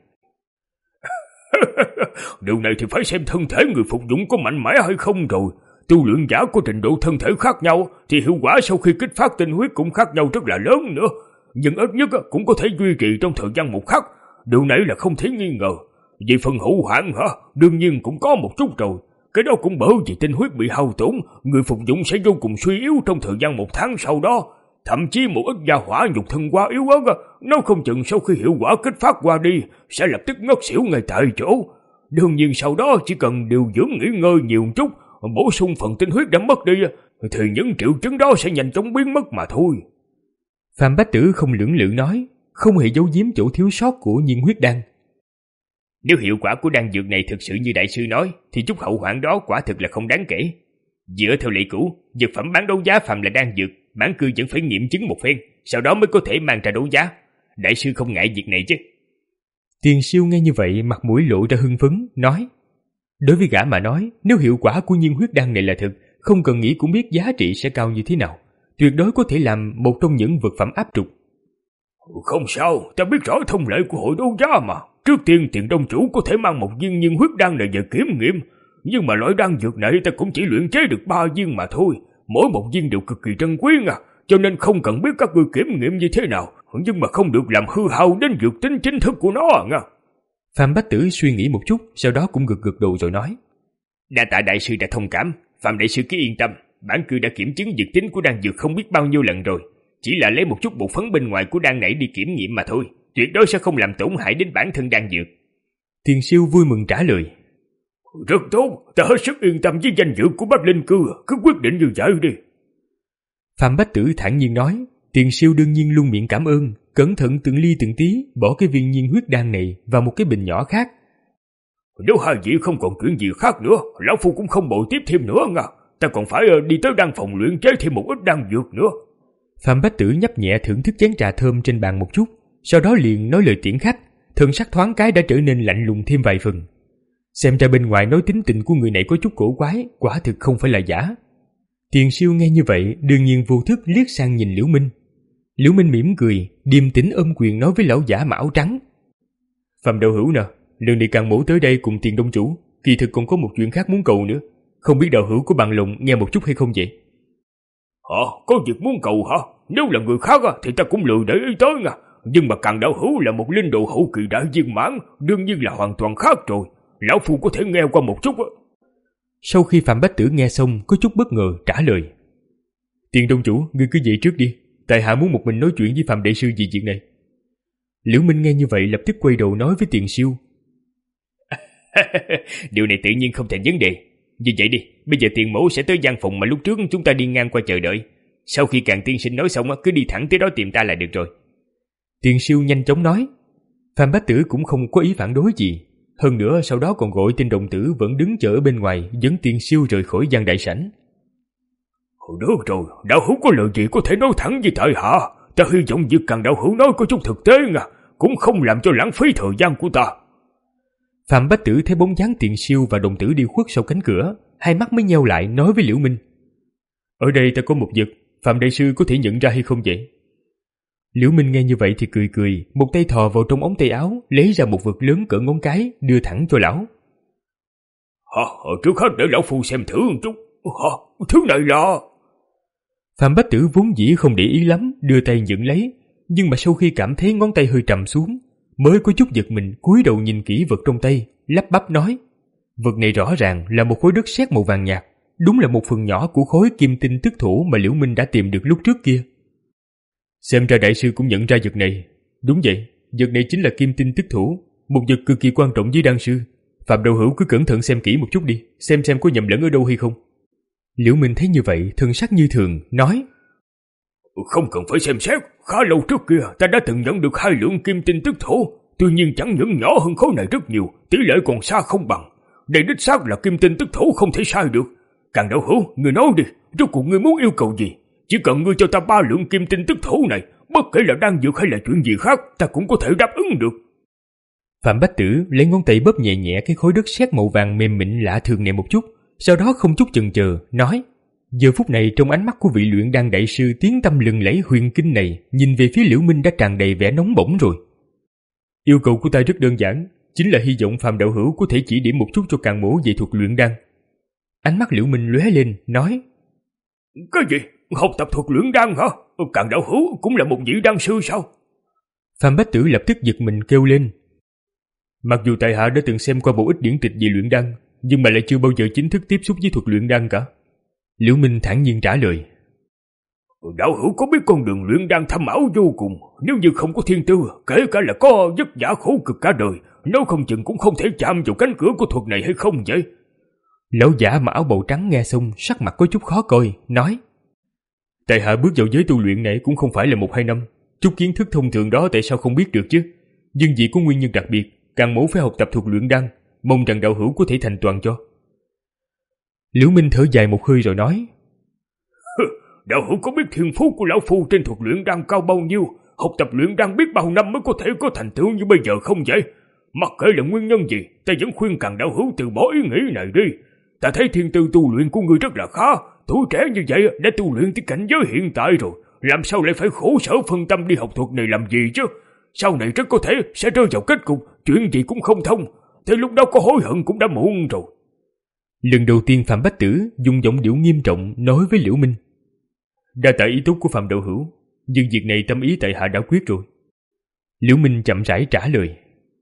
Điều này thì phải xem thân thể người phục dụng có mạnh mẽ hay không rồi. Tu luyện giả có trình độ thân thể khác nhau thì hiệu quả sau khi kích phát tinh huyết cũng khác nhau rất là lớn nữa. Nhưng ít nhất cũng có thể duy trì trong thời gian một khắc. Điều này là không thể nghi ngờ. Về phần hậu hoạn hả? Đương nhiên cũng có một chút rồi. Cái đó cũng bởi vì tinh huyết bị hao tổn, người phục dụng sẽ vô cùng suy yếu trong thời gian một tháng sau đó. Thậm chí một ít gia hỏa nhục thân quá yếu ớt, nó không chừng sau khi hiệu quả kích phát qua đi sẽ lập tức ngất xỉu ngay tại chỗ. Đương nhiên sau đó chỉ cần điều dưỡng nghỉ ngơi nhiều chút, bổ sung phần tinh huyết đã mất đi, thì những triệu chứng đó sẽ nhanh chóng biến mất mà thôi. Phạm Bách Tử không lưỡng lự nói, không hề giấu giếm chỗ thiếu sót của nhiên huyết đan. Nếu hiệu quả của đan dược này thực sự như đại sư nói, thì chút hậu hoạn đó quả thực là không đáng kể. Dựa theo lệ cũ, dược phẩm bán đấu giá phạm là đan dược, bản cư vẫn phải nghiệm chứng một phen, sau đó mới có thể mang ra đấu giá. Đại sư không ngại việc này chứ? Tiền Siêu nghe như vậy mặt mũi lộ ra hưng phấn, nói: Đối với gã mà nói, nếu hiệu quả của nhiên huyết đan này là thực, không cần nghĩ cũng biết giá trị sẽ cao như thế nào. Tuyệt đối có thể làm một trong những vật phẩm áp trục. Không sao, ta biết rõ thông lệ của hội đấu giá mà. Trước tiên Tiền đông chủ có thể mang một viên nhiên huyết đan này về kiểm nghiệm. Nhưng mà loại đan dược này ta cũng chỉ luyện chế được ba viên mà thôi. mỗi một viên đều cực kỳ trân quý nha, cho nên không cần biết các ngươi kiểm nghiệm như thế nào, nhưng mà không được làm hư hao đến dược tính chính thức của nó nha. Phạm Bách Tử suy nghĩ một chút, sau đó cũng gật gật đầu rồi nói: Đa tạ đại sư đã thông cảm, Phạm đại sư cứ yên tâm, bản cư đã kiểm chứng dược tính của đan dược không biết bao nhiêu lần rồi, chỉ là lấy một chút bộ phấn bên ngoài của đan nảy đi kiểm nghiệm mà thôi, tuyệt đối sẽ không làm tổn hại đến bản thân đan dược. Tiền Siêu vui mừng trả lời: Rất tốt, ta hết sức yên tâm với danh dự của Bách Linh Cư, cứ quyết định như vậy đi. Phạm Bách Tử thản nhiên nói. Tiền Siêu đương nhiên luôn miệng cảm ơn, cẩn thận từng ly từng tí bỏ cái viên nhiên huyết đan này vào một cái bình nhỏ khác. Nếu hai vị không còn chuyện gì khác nữa, lão phu cũng không bội tiếp thêm nữa nha. Ta còn phải đi tới đan phòng luyện chế thêm một ít đan dược nữa. Phạm Bách Tử nhấp nhẹ thưởng thức chén trà thơm trên bàn một chút, sau đó liền nói lời tiễn khách, thân sắc thoáng cái đã trở nên lạnh lùng thêm vài phần. Xem ra bên ngoài nói tính tình của người này có chút cổ quái, quả thực không phải là giả. Tiền Siêu nghe như vậy đương nhiên vô thức liếc sang nhìn Liễu Minh. Liễu Minh mỉm cười, điềm tĩnh ôm quyền nói với lão giả mà áo trắng: Phạm đạo hữu nè, lần này Càng Mỗ tới đây cùng Tiền Đông chủ, kỳ thực còn có một chuyện khác muốn cầu nữa, không biết đạo hữu có bằng lòng nghe một chút hay không vậy? Hả? Có việc muốn cầu hả? Nếu là người khác thì ta cũng lười để ý tới nha. Nhưng mà Càng đạo hữu là một linh đồ hậu kỳ đại viên mãn, đương nhiên là hoàn toàn khác rồi. Lão phu có thể nghe qua một chút. Sau khi Phạm Bách Tử nghe xong có chút bất ngờ trả lời: Tiền Đông chủ, ngươi cứ vậy trước đi, tại hạ muốn một mình nói chuyện với Phạm đại sư về chuyện này. Liễu Minh nghe như vậy lập tức quay đầu nói với Tiền Siêu: Điều này tự nhiên không thành vấn đề. Như vậy đi, bây giờ Tiền Mỗ sẽ tới gian phòng mà lúc trước chúng ta đi ngang qua chờ đợi. Sau khi Càng tiên sinh nói xong cứ đi thẳng tới đó tìm ta là được rồi. Tiền Siêu nhanh chóng nói. Phạm Bách Tử cũng không có ý phản đối gì. Hơn nữa sau đó còn gọi tên đồng tử vẫn đứng chờ ở bên ngoài dẫn Tiền Siêu rời khỏi gian đại sảnh. Được rồi, đạo hữu có lời gì có thể nói thẳng với tại hạ. Ta hy vọng việc Càng đạo hữu nói có chút thực tế nha, cũng không làm cho lãng phí thời gian của ta. Phạm Bách Tử thấy bóng dáng Tiền Siêu và đồng tử đi khuất sau cánh cửa, hai mắt mới nheo lại nói với Liễu Minh: Ở đây ta có một vật, Phạm đại sư có thể nhận ra hay không vậy? Liễu Minh nghe như vậy thì cười cười, một tay thò vào trong ống tay áo, lấy ra một vật lớn cỡ ngón cái, đưa thẳng cho lão. Hả? Trước hết để lão phu xem thử một chút. Hả? Thứ này là... Phạm Bách Tử vốn dĩ không để ý lắm, đưa tay nhận lấy, nhưng mà sau khi cảm thấy ngón tay hơi trầm xuống, mới có chút giật mình cúi đầu nhìn kỹ vật trong tay, lắp bắp nói: Vật này rõ ràng là một khối đất sét màu vàng nhạt, đúng là một phần nhỏ của khối kim tinh tức thổ mà Liễu Minh đã tìm được lúc trước kia. Xem ra đại sư cũng nhận ra vật này. Đúng vậy, vật này chính là kim tinh tức thổ, một vật cực kỳ quan trọng với đan sư. Phạm đạo hữu cứ cẩn thận xem kỹ một chút đi, xem xem có nhầm lẫn ở đâu hay không. Liễu Minh thấy như vậy, thân sắc như thường, nói: Không cần phải xem xét, khá lâu trước kia ta đã từng nhận được hai lượng kim tinh tức thổ, tuy nhiên chẳng những nhỏ hơn khối này rất nhiều, tỷ lệ còn xa không bằng. Đây đích xác là kim tinh tức thổ không thể sai được. Càng đạo hữu, người nói đi, rốt cuộc ngươi muốn yêu cầu gì? Chỉ cần ngươi cho ta ba lượng kim tinh tức thổ này, bất kể là đan dược hay là chuyện gì khác, ta cũng có thể đáp ứng được. Phạm Bách Tử lấy ngón tay bóp nhẹ nhẹ cái khối đất sét màu vàng mềm mịn lạ thường này một chút, sau đó không chút chần chờ nói: Giờ phút này trong ánh mắt của vị luyện đan đại sư tiếng tăm lừng lẫy huyền kinh này nhìn về phía Liễu Minh đã tràn đầy vẻ nóng bỏng rồi. Yêu cầu của ta rất đơn giản, chính là hy vọng Phạm đạo hữu có thể chỉ điểm một chút cho Càng Mỗ về thuật luyện đan. Ánh mắt Liễu Minh lóe lên nói: Cái gì? Học tập thuật luyện đan hả? Càng đạo hữu cũng là một vị đan sư sao? Phạm Bách Tử lập tức giật mình kêu lên. Mặc dù tại hạ đã từng xem qua một ít điển tịch về luyện đan, nhưng mà lại chưa bao giờ chính thức tiếp xúc với thuật luyện đan cả. Liễu Minh thản nhiên trả lời: Đạo hữu có biết con đường luyện đan thâm ảo vô cùng, nếu như không có thiên tư, kể cả là có vất vả khổ cực cả đời, nếu không chừng cũng không thể chạm vào cánh cửa của thuật này hay không vậy? Lão giả mà áo bào trắng nghe xong sắc mặt có chút khó coi, nói: Tại hạ bước vào giới tu luyện này cũng không phải là một hai năm, chút kiến thức thông thường đó tại sao không biết được chứ? Nhưng vì có nguyên nhân đặc biệt, Càng Mỗ phải học tập thuật luyện đan, mong rằng đạo hữu có thể thành toàn cho. Liễu Minh thở dài một hơi rồi nói: Đạo hữu có biết thiên phú của lão phu trên thuật luyện đan cao bao nhiêu, học tập luyện đan biết bao năm mới có thể có thành tựu như bây giờ không vậy? Mặc kệ là nguyên nhân gì, ta vẫn khuyên Càng đạo hữu từ bỏ ý nghĩ này đi. Ta thấy thiên tư tu luyện của người rất là khá, tuổi trẻ như vậy đã tu luyện tới cảnh giới hiện tại rồi, làm sao lại phải khổ sở phân tâm đi học thuật này làm gì chứ? Sau này rất có thể sẽ rơi vào kết cục chuyện gì cũng không thông, thế lúc đó có hối hận cũng đã muộn rồi. Lần đầu tiên Phạm Bách Tử dùng giọng điệu nghiêm trọng nói với Liễu Minh. Đa tạ ý tốt của Phạm đạo hữu, nhưng việc này tâm ý tại hạ đã quyết rồi. Liễu Minh chậm rãi trả lời.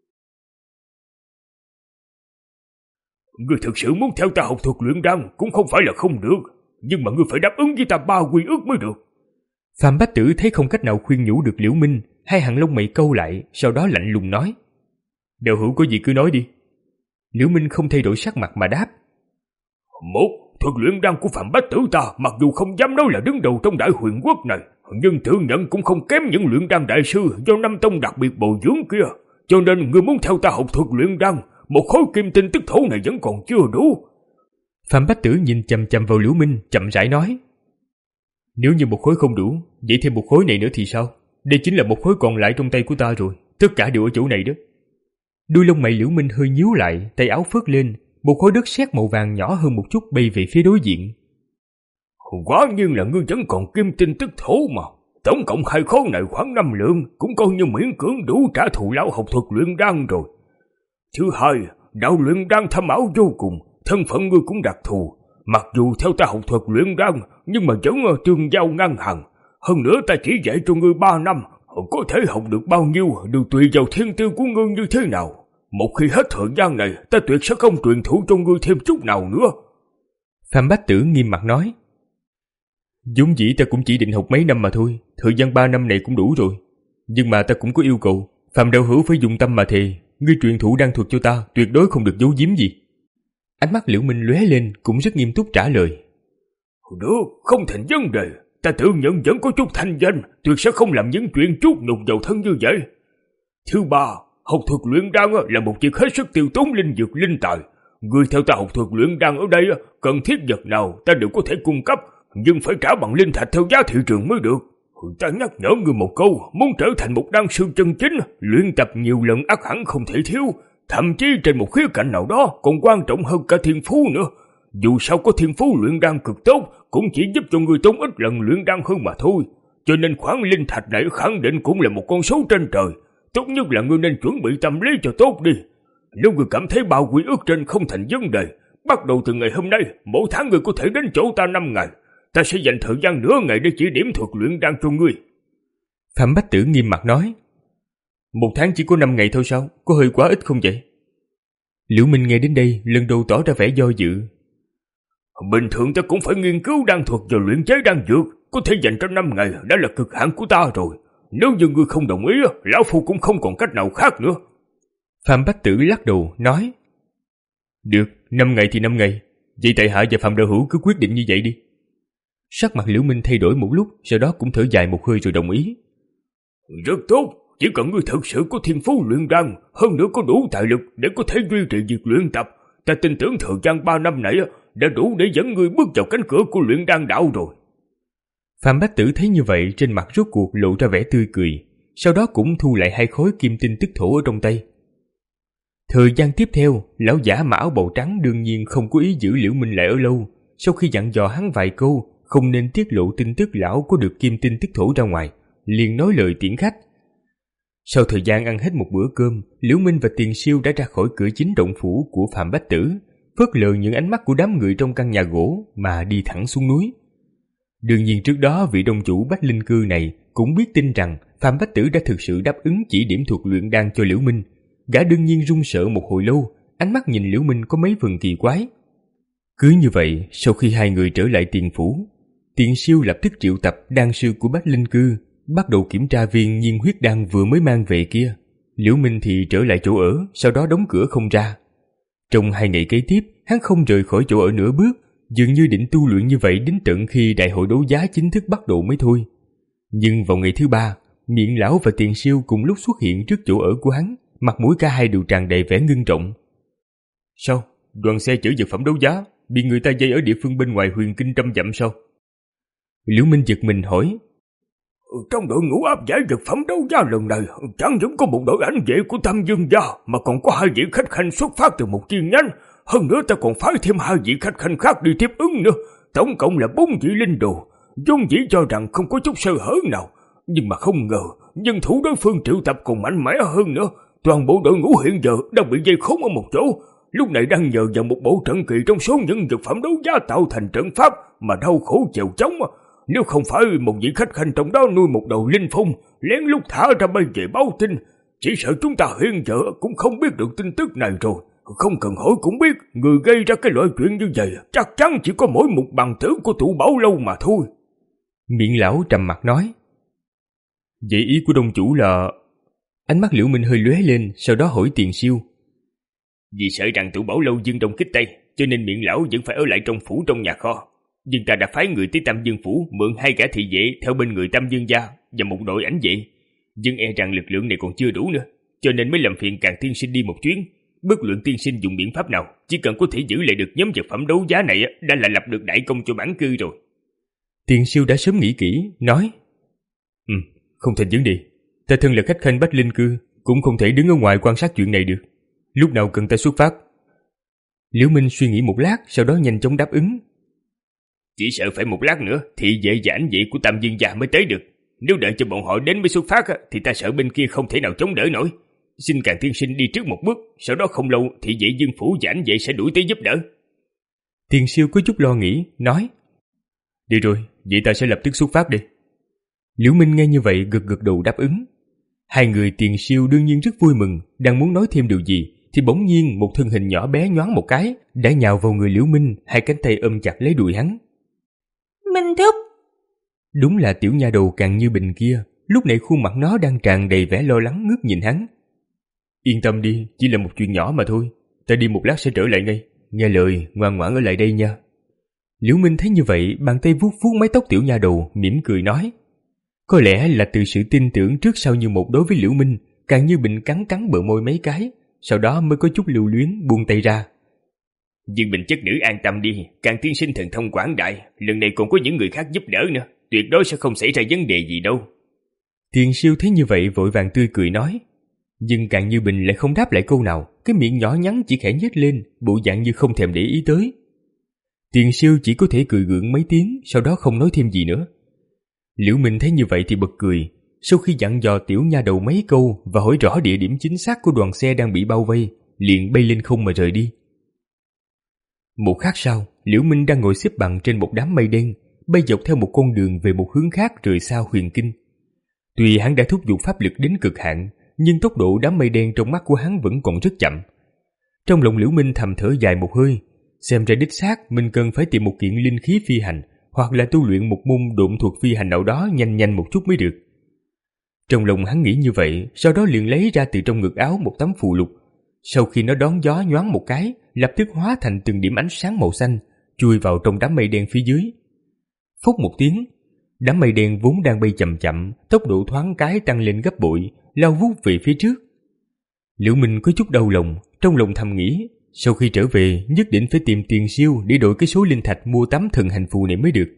Ngươi thực sự muốn theo ta học thuật luyện đan cũng không phải là không được, nhưng mà ngươi phải đáp ứng với ta ba quy ước mới được. Phạm Bách Tử thấy không cách nào khuyên nhủ được Liễu Minh, hai hàng lông mày câu lại, sau đó lạnh lùng nói. Đạo hữu có gì cứ nói đi. Liễu Minh không thay đổi sắc mặt mà đáp. Một, thuật luyện đan của Phạm Bách Tử ta mặc dù không dám nói là đứng đầu trong đại huyền quốc này, nhưng tự nhận cũng không kém những luyện đan đại sư do Nam Tông đặc biệt bồi dưỡng kia. Cho nên ngươi muốn theo ta học thuật luyện đan, một khối kim tinh tức thổ này vẫn còn chưa đủ. Phạm Bách Tử nhìn chằm chằm vào Liễu Minh, chậm rãi nói. Nếu như một khối không đủ, vậy thêm một khối này nữa thì sao? Đây chính là một khối còn lại trong tay của ta rồi, tất cả đều ở chỗ này đó. Đuôi lông mày Liễu Minh hơi nhíu lại, tay áo phớt lên, một khối đất sét màu vàng nhỏ hơn một chút bay về phía đối diện. Quả nhiên là ngươi vẫn còn kim tinh tức thổ mà. Tổng cộng hai khối này khoảng năm lượng, cũng coi như miễn cưỡng đủ trả thù lao học thuật luyện đan rồi. Thứ hai, đạo luyện đan thâm ảo vô cùng, thân phận ngươi cũng đặc thù. Mặc dù theo ta học thuật luyện đan, nhưng mà vẫn ở tương giao ngang hàng. Hơn nữa ta chỉ dạy cho ngươi ba năm, có thể học được bao nhiêu đều tùy vào thiên tư của ngươi như thế nào. Một khi hết thời gian này, ta tuyệt sẽ không truyền thụ cho ngươi thêm chút nào nữa. Phạm Bách Tử nghiêm mặt nói. Vốn dĩ ta cũng chỉ định học mấy năm mà thôi, thời gian ba năm này cũng đủ rồi. Nhưng mà ta cũng có yêu cầu, Phạm đạo hữu phải dùng tâm mà thề, ngươi truyền thụ đan thuật cho ta, tuyệt đối không được giấu giếm gì. Ánh mắt Liễu Minh lóe lên, cũng rất nghiêm túc trả lời. Được, không thành vấn đề. Ta tự nhận vẫn có chút thanh danh, tuyệt sẽ không làm những chuyện chút nhục vào thân như vậy. Thứ ba, học thuật luyện đan là một việc hết sức tiêu tốn linh dược linh tài. Người theo ta học thuật luyện đan ở đây, cần thiết vật nào ta đều có thể cung cấp, nhưng phải trả bằng linh thạch theo giá thị trường mới được. Ta nhắc nhở người một câu, muốn trở thành một đan sư chân chính, luyện tập nhiều lần ắt hẳn không thể thiếu, thậm chí trên một khía cạnh nào đó còn quan trọng hơn cả thiên phú nữa. Dù sao có thiên phú luyện đan cực tốt, cũng chỉ giúp cho người tốn ít lần luyện đan hơn mà thôi. Cho nên khoản linh thạch này khẳng định cũng là một con số trên trời. Tốt nhất là ngươi nên chuẩn bị tâm lý cho tốt đi. Nếu ngươi cảm thấy bao quy ước trên không thành vấn đề, bắt đầu từ ngày hôm nay, mỗi tháng ngươi có thể đến chỗ ta năm ngày. Ta sẽ dành thời gian nửa ngày để chỉ điểm thuật luyện đan cho ngươi. Phạm Bách Tử nghiêm mặt nói. Một tháng chỉ có năm ngày thôi sao? Có hơi quá ít không vậy? Liễu Minh nghe đến đây, lần đầu tỏ ra vẻ do dự. Bình thường ta cũng phải nghiên cứu đan thuật và luyện chế đan dược, có thể dành cho năm ngày đã là cực hạn của ta rồi. Nếu như ngươi không đồng ý, lão phu cũng không còn cách nào khác nữa. Phạm Bách Tử lắc đầu nói. Được, năm ngày thì năm ngày. Vậy tại hạ và Phạm đạo hữu cứ quyết định như vậy đi. Sắc mặt Liễu Minh thay đổi một lúc, sau đó cũng thở dài một hơi rồi đồng ý. Rất tốt, chỉ cần ngươi thật sự có thiên phú luyện đan, hơn nữa có đủ tài lực để có thể duy trì việc luyện tập, ta tin tưởng thời gian ba năm này đã đủ để dẫn ngươi bước vào cánh cửa của luyện đan đạo rồi. Phạm Bách Tử thấy như vậy, trên mặt rốt cuộc lộ ra vẻ tươi cười, sau đó cũng thu lại hai khối kim tinh tức thổ ở trong tay. Thời gian tiếp theo, lão giả mặc áo bào trắng đương nhiên không có ý giữ Liễu Minh lại ở lâu. Sau khi dặn dò hắn vài câu, không nên tiết lộ tin tức lão có được kim tinh tức thổ ra ngoài, liền nói lời tiễn khách. Sau thời gian ăn hết một bữa cơm, Liễu Minh và Tiền Siêu đã ra khỏi cửa chính động phủ của Phạm Bách Tử, phớt lờ những ánh mắt của đám người trong căn nhà gỗ mà đi thẳng xuống núi. Đương nhiên trước đó vị đông chủ Bách Linh Cư này cũng biết tin rằng Phạm Bách Tử đã thực sự đáp ứng chỉ điểm thuật luyện đan cho Liễu Minh. Gã đương nhiên run sợ một hồi lâu, ánh mắt nhìn Liễu Minh có mấy phần kỳ quái. Cứ như vậy, sau khi hai người trở lại tiền phủ, Tiền Siêu lập tức triệu tập đan sư của Bách Linh Cư, bắt đầu kiểm tra viên nhiên huyết đan vừa mới mang về kia. Liễu Minh thì trở lại chỗ ở, sau đó đóng cửa không ra. Trong hai ngày kế tiếp, hắn không rời khỏi chỗ ở nửa bước, dường như định tu luyện như vậy đến tận khi đại hội đấu giá chính thức bắt đầu mới thôi. Nhưng vào ngày thứ ba, Miệng Lão và Tiền Siêu cùng lúc xuất hiện trước chỗ ở của hắn, mặt mũi cả hai đều tràn đầy vẻ ngưng trọng. Sao? Đoàn xe chở vật phẩm đấu giá bị người ta dây ở địa phương bên ngoài huyền kinh trăm dặm sao? Liễu Minh giật mình hỏi. Trong đội ngũ áp giải vật phẩm đấu giá lần này chẳng những có một đội ảnh vệ của Tam Dương gia, mà còn có hai vị khách khanh xuất phát từ một chi nhánh. Hơn nữa ta còn phái thêm hai vị khách khanh khác đi tiếp ứng nữa. Tổng cộng là bốn vị linh đồ. Vốn dĩ cho rằng không có chút sơ hở nào, nhưng mà không ngờ nhân thủ đối phương triệu tập còn mạnh mẽ hơn nữa. Toàn bộ đội ngũ hiện giờ đang bị dây khốn ở một chỗ. lúc này đang nhờ vào một bộ trận kỳ trong số những vật phẩm đấu giá tạo thành trận pháp mà đau khổ chèo chống. Nếu không phải một vị khách khanh trong đó nuôi một đầu linh phong, lén lút thả ra bay về báo tin, chỉ sợ chúng ta hiện giờ cũng không biết được tin tức này rồi. Không cần hỏi cũng biết, người gây ra cái loại chuyện như vậy chắc chắn chỉ có mỗi một bằng tử của tụ Bảo Lâu mà thôi. Miệng lão trầm mặt nói. Vậy ý của đông chủ là... Ánh mắt Liễu Minh hơi lóe lên, sau đó hỏi Tiền Siêu. Vì sợ rằng tụ Bảo Lâu dương đông kích tây, cho nên miệng lão vẫn phải ở lại trong phủ trong nhà kho. Nhưng ta đã phái người tới Tam Dương phủ mượn hai gã thị vệ theo bên người Tam Dương gia và một đội ảnh vệ. Nhưng e rằng lực lượng này còn chưa đủ nữa, cho nên mới làm phiền Càn tiên sinh đi một chuyến. Bất luận tiên sinh dùng biện pháp nào, chỉ cần có thể giữ lại được nhóm vật phẩm đấu giá này đã là lập được đại công cho bản cư rồi. Tiền Siêu đã sớm nghĩ kỹ, nói. Ừ, không thành vấn đề. Ta thân là khách khanh Bách Linh cư, cũng không thể đứng ở ngoài quan sát chuyện này được. Lúc nào cần ta xuất phát? Liễu Minh suy nghĩ một lát, sau đó nhanh chóng đáp ứng. Chỉ sợ phải một lát nữa, thị vệ và ảnh vệ của Tam Dương gia mới tới được. Nếu đợi cho bọn họ đến mới xuất phát, thì ta sợ bên kia không thể nào chống đỡ nổi. Xin Càn tiên sinh đi trước một bước, sau đó không lâu thị vệ Dương phủ và ảnh vệ sẽ đuổi tới giúp đỡ. Tiền Siêu có chút lo nghĩ, nói. Đi rồi, vậy ta sẽ lập tức xuất phát đi. Liễu Minh nghe như vậy gật gật đầu đáp ứng. Hai người Tiền Siêu đương nhiên rất vui mừng, đang muốn nói thêm điều gì, thì bỗng nhiên một thân hình nhỏ bé nhoáng một cái, đã nhào vào người Liễu Minh, hai cánh tay ôm chặt lấy đùi hắn. Minh thúc. Đúng là tiểu nha đầu Càn Như Bình kia, lúc này khuôn mặt nó đang tràn đầy vẻ lo lắng ngước nhìn hắn. Yên tâm đi, chỉ là một chuyện nhỏ mà thôi, ta đi một lát sẽ trở lại ngay, nghe lời ngoan ngoãn ở lại đây nha. Liễu Minh thấy như vậy, bàn tay vuốt vuốt mái tóc tiểu nha đầu, mỉm cười nói. Có lẽ là từ sự tin tưởng trước sau như một đối với Liễu Minh, Càn Như Bình cắn cắn bờ môi mấy cái, sau đó mới có chút lưu luyến buông tay ra. Dương Bình chất nữ an tâm đi, Càn tiên sinh thần thông quảng đại, lần này còn có những người khác giúp đỡ nữa, tuyệt đối sẽ không xảy ra vấn đề gì đâu. Tiền Siêu thấy như vậy vội vàng tươi cười nói. Nhưng Càn Như Bình lại không đáp lại câu nào, cái miệng nhỏ nhắn chỉ khẽ nhếch lên, bộ dạng như không thèm để ý tới. Tiền Siêu chỉ có thể cười gượng mấy tiếng, sau đó không nói thêm gì nữa. Liễu Minh thấy như vậy thì bật cười, sau khi dặn dò tiểu nha đầu mấy câu và hỏi rõ địa điểm chính xác của đoàn xe đang bị bao vây, liền bay lên không mà rời đi. Một khắc sau, Liễu Minh đang ngồi xếp bằng trên một đám mây đen, bay dọc theo một con đường về một hướng khác rời xa Huyền Kinh. Tuy hắn đã thúc giục pháp lực đến cực hạn, nhưng tốc độ đám mây đen trong mắt của hắn vẫn còn rất chậm. Trong lòng Liễu Minh thầm thở dài một hơi, xem ra đích xác mình cần phải tìm một kiện linh khí phi hành, hoặc là tu luyện một môn độn thuật phi hành nào đó nhanh nhanh một chút mới được. Trong lòng hắn nghĩ như vậy, sau đó liền lấy ra từ trong ngực áo một tấm phù lục. Sau khi nó đón gió nhoáng một cái, lập tức hóa thành từng điểm ánh sáng màu xanh, chui vào trong đám mây đen phía dưới. Phốc một tiếng, đám mây đen vốn đang bay chậm chậm, tốc độ thoáng cái tăng lên gấp bội, lao vút về phía trước. Liễu Minh có chút đau lòng, trong lòng thầm nghĩ, sau khi trở về nhất định phải tìm Tiền Siêu để đổi cái số linh thạch mua tấm thần hành phù này mới được.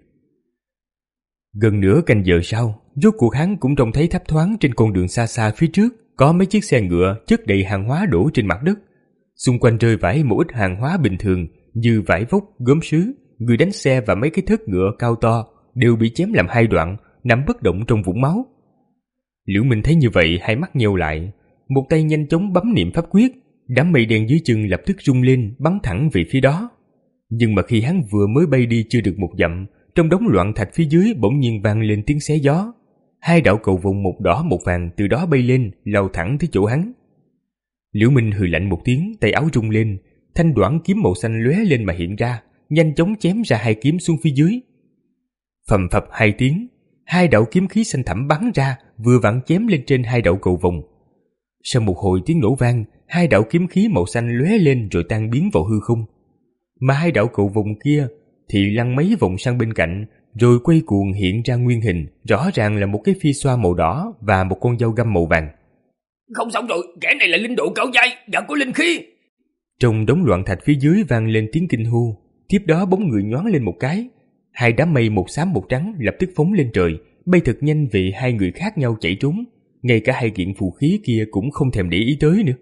Gần nửa canh giờ sau, rốt cuộc hắn cũng trông thấy thấp thoáng trên con đường xa xa phía trước có mấy chiếc xe ngựa chất đầy hàng hóa đổ trên mặt đất. Xung quanh rơi vãi một ít hàng hóa bình thường như vải vóc, gốm sứ. Người đánh xe và mấy cái thớt ngựa cao to đều bị chém làm hai đoạn, nằm bất động trong vũng máu. Liễu Minh thấy như vậy, hai mắt nheo lại, một tay nhanh chóng bấm niệm pháp quyết, đám mây đen dưới chân lập tức rung lên, bắn thẳng về phía đó. Nhưng mà khi hắn vừa mới bay đi chưa được một dặm, trong đống loạn thạch phía dưới bỗng nhiên vang lên tiếng xé gió. Hai đạo cầu vồng một đỏ một vàng từ đó bay lên, lao thẳng tới chỗ hắn. Liễu Minh hừ lạnh một tiếng, tay áo rung lên, thanh đoản kiếm màu xanh lóe lên mà hiện ra, nhanh chóng chém ra hai kiếm xuống phía dưới. Phầm phập hai tiếng, hai đạo kiếm khí xanh thẳm bắn ra, vừa vặn chém lên trên hai đạo cầu vồng. Sau một hồi tiếng nổ vang, hai đạo kiếm khí màu xanh lóe lên rồi tan biến vào hư không. Mà hai đạo cầu vồng kia thì lăn mấy vòng sang bên cạnh, rồi quay cuồng hiện ra nguyên hình, rõ ràng là một cái phi xoa màu đỏ và một con dao găm màu vàng. Không xong rồi, kẻ này là linh độ cao giai và có linh khí. Trong đống loạn thạch phía dưới vang lên tiếng kinh hô, tiếp đó bóng người nhoáng lên một cái, hai đám mây một xám một trắng lập tức phóng lên trời, bay thật nhanh về hai người khác nhau chạy trốn, ngay cả hai kiện phù khí kia cũng không thèm để ý tới nữa.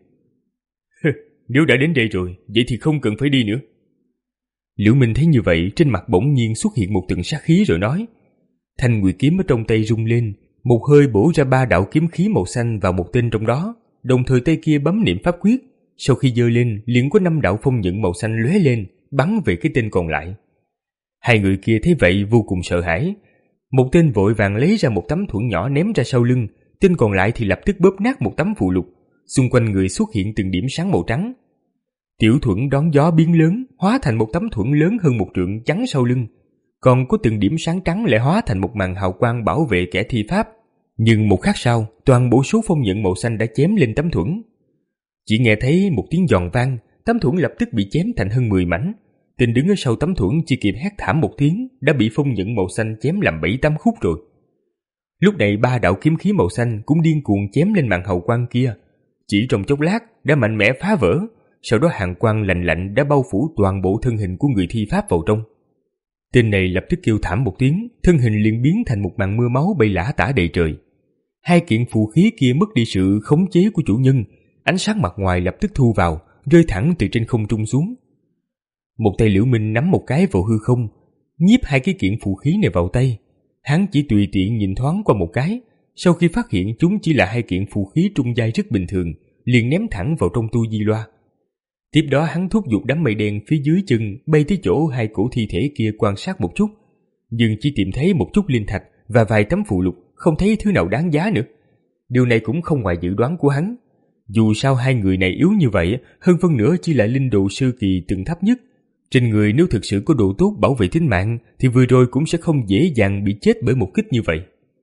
Nếu đã đến đây rồi, vậy thì không cần phải đi nữa. Liễu Minh thấy như vậy, trên mặt bỗng nhiên xuất hiện một tầng sát khí rồi nói. Thanh nguyệt kiếm ở trong tay rung lên, một hơi bổ ra ba đạo kiếm khí màu xanh vào một tên trong đó, đồng thời tay kia bấm niệm pháp quyết, sau khi giơ lên liền có năm đạo phong nhận màu xanh lóe lên, bắn về cái tên còn lại. Hai người kia thấy vậy vô cùng sợ hãi. Một tên vội vàng lấy ra một tấm thuẫn nhỏ ném ra sau lưng, tên còn lại thì lập tức bóp nát một tấm phù lục, xung quanh người xuất hiện từng điểm sáng màu trắng. Tiểu thuẫn đón gió biến lớn, hóa thành một tấm thuẫn lớn hơn một trượng chắn sau lưng, còn có từng điểm sáng trắng lại hóa thành một màn hào quang bảo vệ kẻ thi pháp. Nhưng một khắc sau, toàn bộ số phong nhận màu xanh đã chém lên tấm thuẫn. Chỉ nghe thấy một tiếng giòn vang, tấm thuẫn lập tức bị chém thành hơn mười mảnh. Tên đứng ở sau tấm thuẫn chỉ kịp hét thảm một tiếng, đã bị phong nhận màu xanh chém làm bảy tám khúc rồi. Lúc này ba đạo kiếm khí màu xanh cũng điên cuồng chém lên màn hào quang kia. Chỉ trong chốc lát đã mạnh mẽ phá vỡ, sau đó hàn quang lạnh lạnh đã bao phủ toàn bộ thân hình của người thi pháp vào trong. Tên này lập tức kêu thảm một tiếng, thân hình liền biến thành một màn mưa máu bay lả tả đầy trời. Hai kiện phù khí kia mất đi sự khống chế của chủ nhân, ánh sáng mặt ngoài lập tức thu vào, rơi thẳng từ trên không trung xuống. Một tay Liễu Minh nắm một cái vào hư không, nhiếp hai cái kiện phù khí này vào tay. Hắn chỉ tùy tiện nhìn thoáng qua một cái, sau khi phát hiện chúng chỉ là hai kiện phù khí trung giai rất bình thường, liền ném thẳng vào trong tu di loa. Tiếp đó hắn thúc giục đám mây đen phía dưới chân bay tới chỗ hai cổ thi thể kia quan sát một chút, nhưng chỉ tìm thấy một chút linh thạch và vài tấm phù lục, không thấy thứ nào đáng giá nữa. Điều này cũng không ngoài dự đoán của hắn. Dù sao hai người này yếu như vậy, hơn phân nửa chỉ là linh đồ sơ kỳ tầng thấp nhất. Trên người nếu thực sự có độ tốt bảo vệ tính mạng thì vừa rồi cũng sẽ không dễ dàng bị chết bởi một kích như vậy.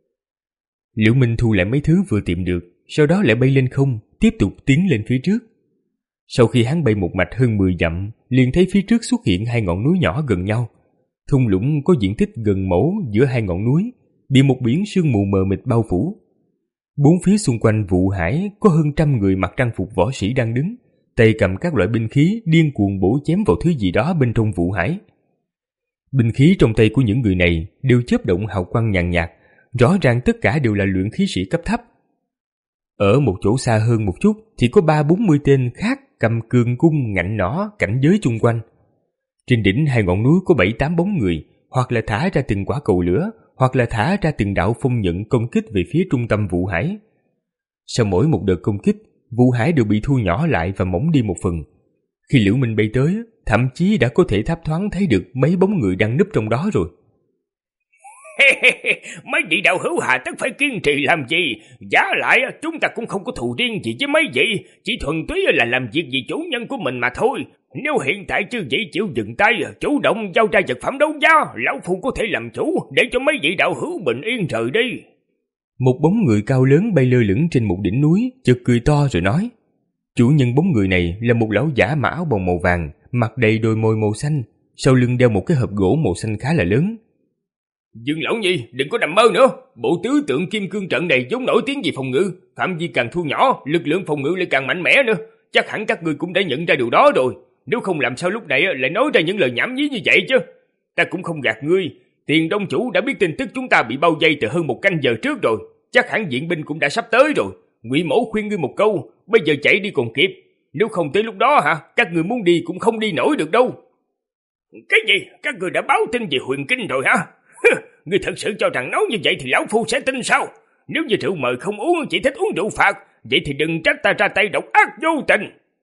Liễu Minh thu lại mấy thứ vừa tìm được, sau đó lại bay lên không, tiếp tục tiến lên phía trước. Sau khi hắn bay một mạch hơn mười dặm, liền thấy phía trước xuất hiện hai ngọn núi nhỏ gần nhau. Thung lũng có diện tích gần mẫu giữa hai ngọn núi, bị một biển sương mù mờ mịt bao phủ. Bốn phía xung quanh vụ hải có hơn trăm người mặc trang phục võ sĩ đang đứng, tay cầm các loại binh khí điên cuồng bổ chém vào thứ gì đó bên trong vụ hải. Binh khí trong tay của những người này đều chớp động hào quang nhàn nhạt, rõ ràng tất cả đều là luyện khí sĩ cấp thấp. Ở một chỗ xa hơn một chút thì có ba bốn mươi tên khác cầm cương cung ngạnh nỏ cảnh giới chung quanh. Trên đỉnh hai ngọn núi có bảy tám bóng người, hoặc là thả ra từng quả cầu lửa, hoặc là thả ra từng đạo phong nhận công kích về phía trung tâm vụ hải. Sau mỗi một đợt công kích, vụ hải đều bị thu nhỏ lại và mỏng đi một phần. Khi Liễu Minh bay tới, thậm chí đã có thể thấp thoáng thấy được mấy bóng người đang núp trong đó rồi. Mấy vị đạo hữu hà tất phải kiên trì làm gì? Giá lại chúng ta cũng không có thù riêng gì với mấy vị, chỉ thuần túy là làm việc vì chủ nhân của mình mà thôi. Nếu hiện tại chư vị chịu dừng tay, chủ động giao ra vật phẩm đấu giá, lão phu có thể làm chủ để cho mấy vị đạo hữu bình yên rời đi. Một bóng người cao lớn bay lơ lửng trên một đỉnh núi, chợt cười to rồi nói. Chủ nhân bóng người này là một lão giả mặc áo bào màu vàng, mặt đầy đôi môi màu xanh, sau lưng đeo một cái hộp gỗ màu xanh khá là lớn. Dương lão nhi, đừng có nằm mơ nữa. Bộ tứ tượng kim cương trận này vốn nổi tiếng về phòng ngự, phạm vi càng thu nhỏ, lực lượng phòng ngự lại càng mạnh mẽ nữa. Chắc hẳn các ngươi cũng đã nhận ra điều đó rồi. Nếu không làm sao lúc này lại nói ra những lời nhảm nhí như vậy chứ. Ta cũng không gạt ngươi, Tiền Đông chủ đã biết tin tức chúng ta bị bao vây từ hơn một canh giờ trước rồi. Chắc hẳn viện binh cũng đã sắp tới rồi. Ngụy Mẫu khuyên ngươi một câu, bây giờ chạy đi còn kịp. Nếu không tới lúc đó hả, các ngươi muốn đi cũng không đi nổi được đâu. Cái gì? Các ngươi đã báo tin về Huyền Kinh rồi hả? Ngươi thật sự cho rằng nói như vậy thì lão phu sẽ tin sao? Nếu như rượu mời không uống, chỉ thích uống rượu phạt, vậy thì đừng trách ta ra tay độc ác vô tình.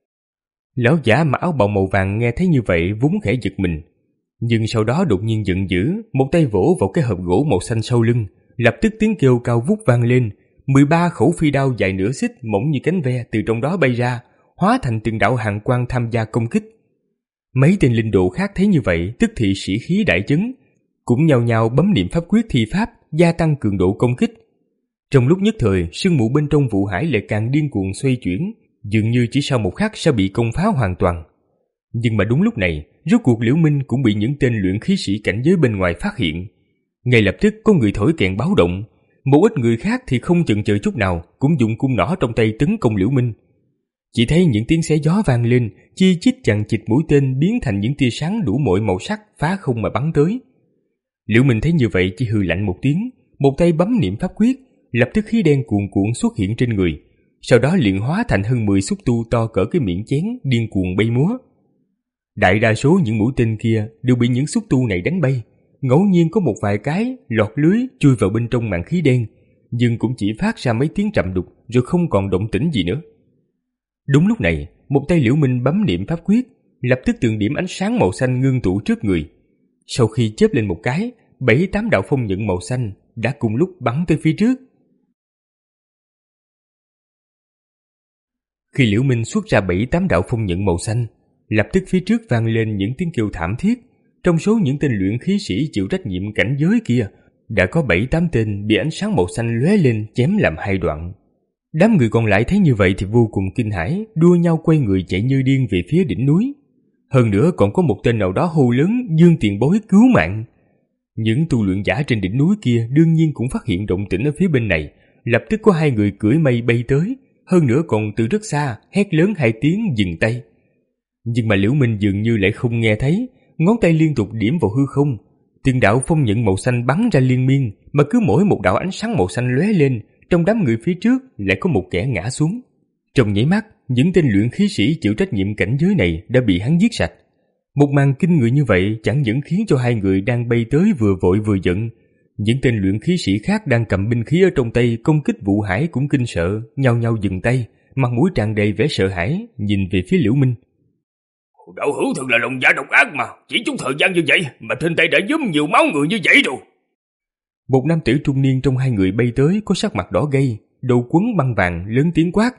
Lão giả mặc áo bào màu vàng nghe thấy như vậy vốn khẽ giật mình, nhưng sau đó đột nhiên giận dữ, một tay vỗ vào cái hộp gỗ màu xanh sau lưng, lập tức tiếng kêu cao vút vang lên. mười ba khẩu phi đao dài nửa xích mỏng như cánh ve từ trong đó bay ra, hóa thành từng đạo hàn quang tham gia công kích. Mấy tên linh đồ khác thấy như vậy tức thì sĩ khí đại chấn, cũng nhao nhao bấm niệm pháp quyết thi pháp, gia tăng cường độ công kích. Trong lúc nhất thời, sương mù bên trong vụ hải lại càng điên cuồng xoay chuyển, dường như chỉ sau một khắc sẽ bị công phá hoàn toàn. Nhưng mà đúng lúc này, rốt cuộc Liễu Minh cũng bị những tên luyện khí sĩ cảnh giới bên ngoài phát hiện. Ngay lập tức có người thổi kèn báo động, một ít người khác thì không chần chờ chút nào cũng dùng cung nỏ trong tay tấn công Liễu Minh. Chỉ thấy những tiếng xé gió vang lên, chi chít chằng chịt mũi tên biến thành những tia sáng đủ mọi màu sắc phá không mà bắn tới. Liễu Minh thấy như vậy chỉ hừ lạnh một tiếng, một tay bấm niệm pháp quyết, lập tức khí đen cuồn cuộn xuất hiện trên người, sau đó liền hóa thành hơn mười xúc tu to cỡ cái miệng chén điên cuồng bay múa. Đại đa số những mũi tên kia đều bị những xúc tu này đánh bay, ngẫu nhiên có một vài cái lọt lưới chui vào bên trong màn khí đen, nhưng cũng chỉ phát ra mấy tiếng trầm đục rồi không còn động tĩnh gì nữa. Đúng lúc này, một tay Liễu Minh bấm niệm pháp quyết, lập tức từng điểm ánh sáng màu xanh ngưng tụ trước người. Sau khi chớp lên một cái, bảy tám đạo phong nhận màu xanh đã cùng lúc bắn tới phía trước. Khi Liễu Minh xuất ra bảy tám đạo phong nhận màu xanh, lập tức phía trước vang lên những tiếng kêu thảm thiết. Trong số những tên luyện khí sĩ chịu trách nhiệm cảnh giới kia, đã có bảy tám tên bị ánh sáng màu xanh lóe lên chém làm hai đoạn. Đám người còn lại thấy như vậy thì vô cùng kinh hãi, đua nhau quay người chạy như điên về phía đỉnh núi. Hơn nữa còn có một tên nào đó hô lớn dương tiền bối cứu mạng. Những tu luyện giả trên đỉnh núi kia đương nhiên cũng phát hiện động tĩnh ở phía bên này, lập tức có hai người cưỡi mây bay tới, hơn nữa còn từ rất xa hét lớn hai tiếng dừng tay. Nhưng mà Liễu Minh dường như lại không nghe thấy, ngón tay liên tục điểm vào hư không, từng đạo phong nhận màu xanh bắn ra liên miên, mà cứ mỗi một đạo ánh sáng màu xanh lóe lên, trong đám người phía trước lại có một kẻ ngã xuống. Trong nháy mắt, những tên luyện khí sĩ chịu trách nhiệm cảnh giới này đã bị hắn giết sạch. Một màn kinh người như vậy chẳng những khiến cho hai người đang bay tới vừa vội vừa giận, những tên luyện khí sĩ khác đang cầm binh khí ở trong tay công kích Vũ Hải cũng kinh sợ, nhao nhao dừng tay, mặt mũi tràn đầy vẻ sợ hãi, nhìn về phía Liễu Minh. Đạo hữu thật là lòng dạ độc ác mà, chỉ chút thời gian như vậy mà trên tay đã nhuốm nhiều máu người như vậy rồi. Một nam tử trung niên trong hai người bay tới có sắc mặt đỏ gay, đầu quấn băng vàng, lớn tiếng quát.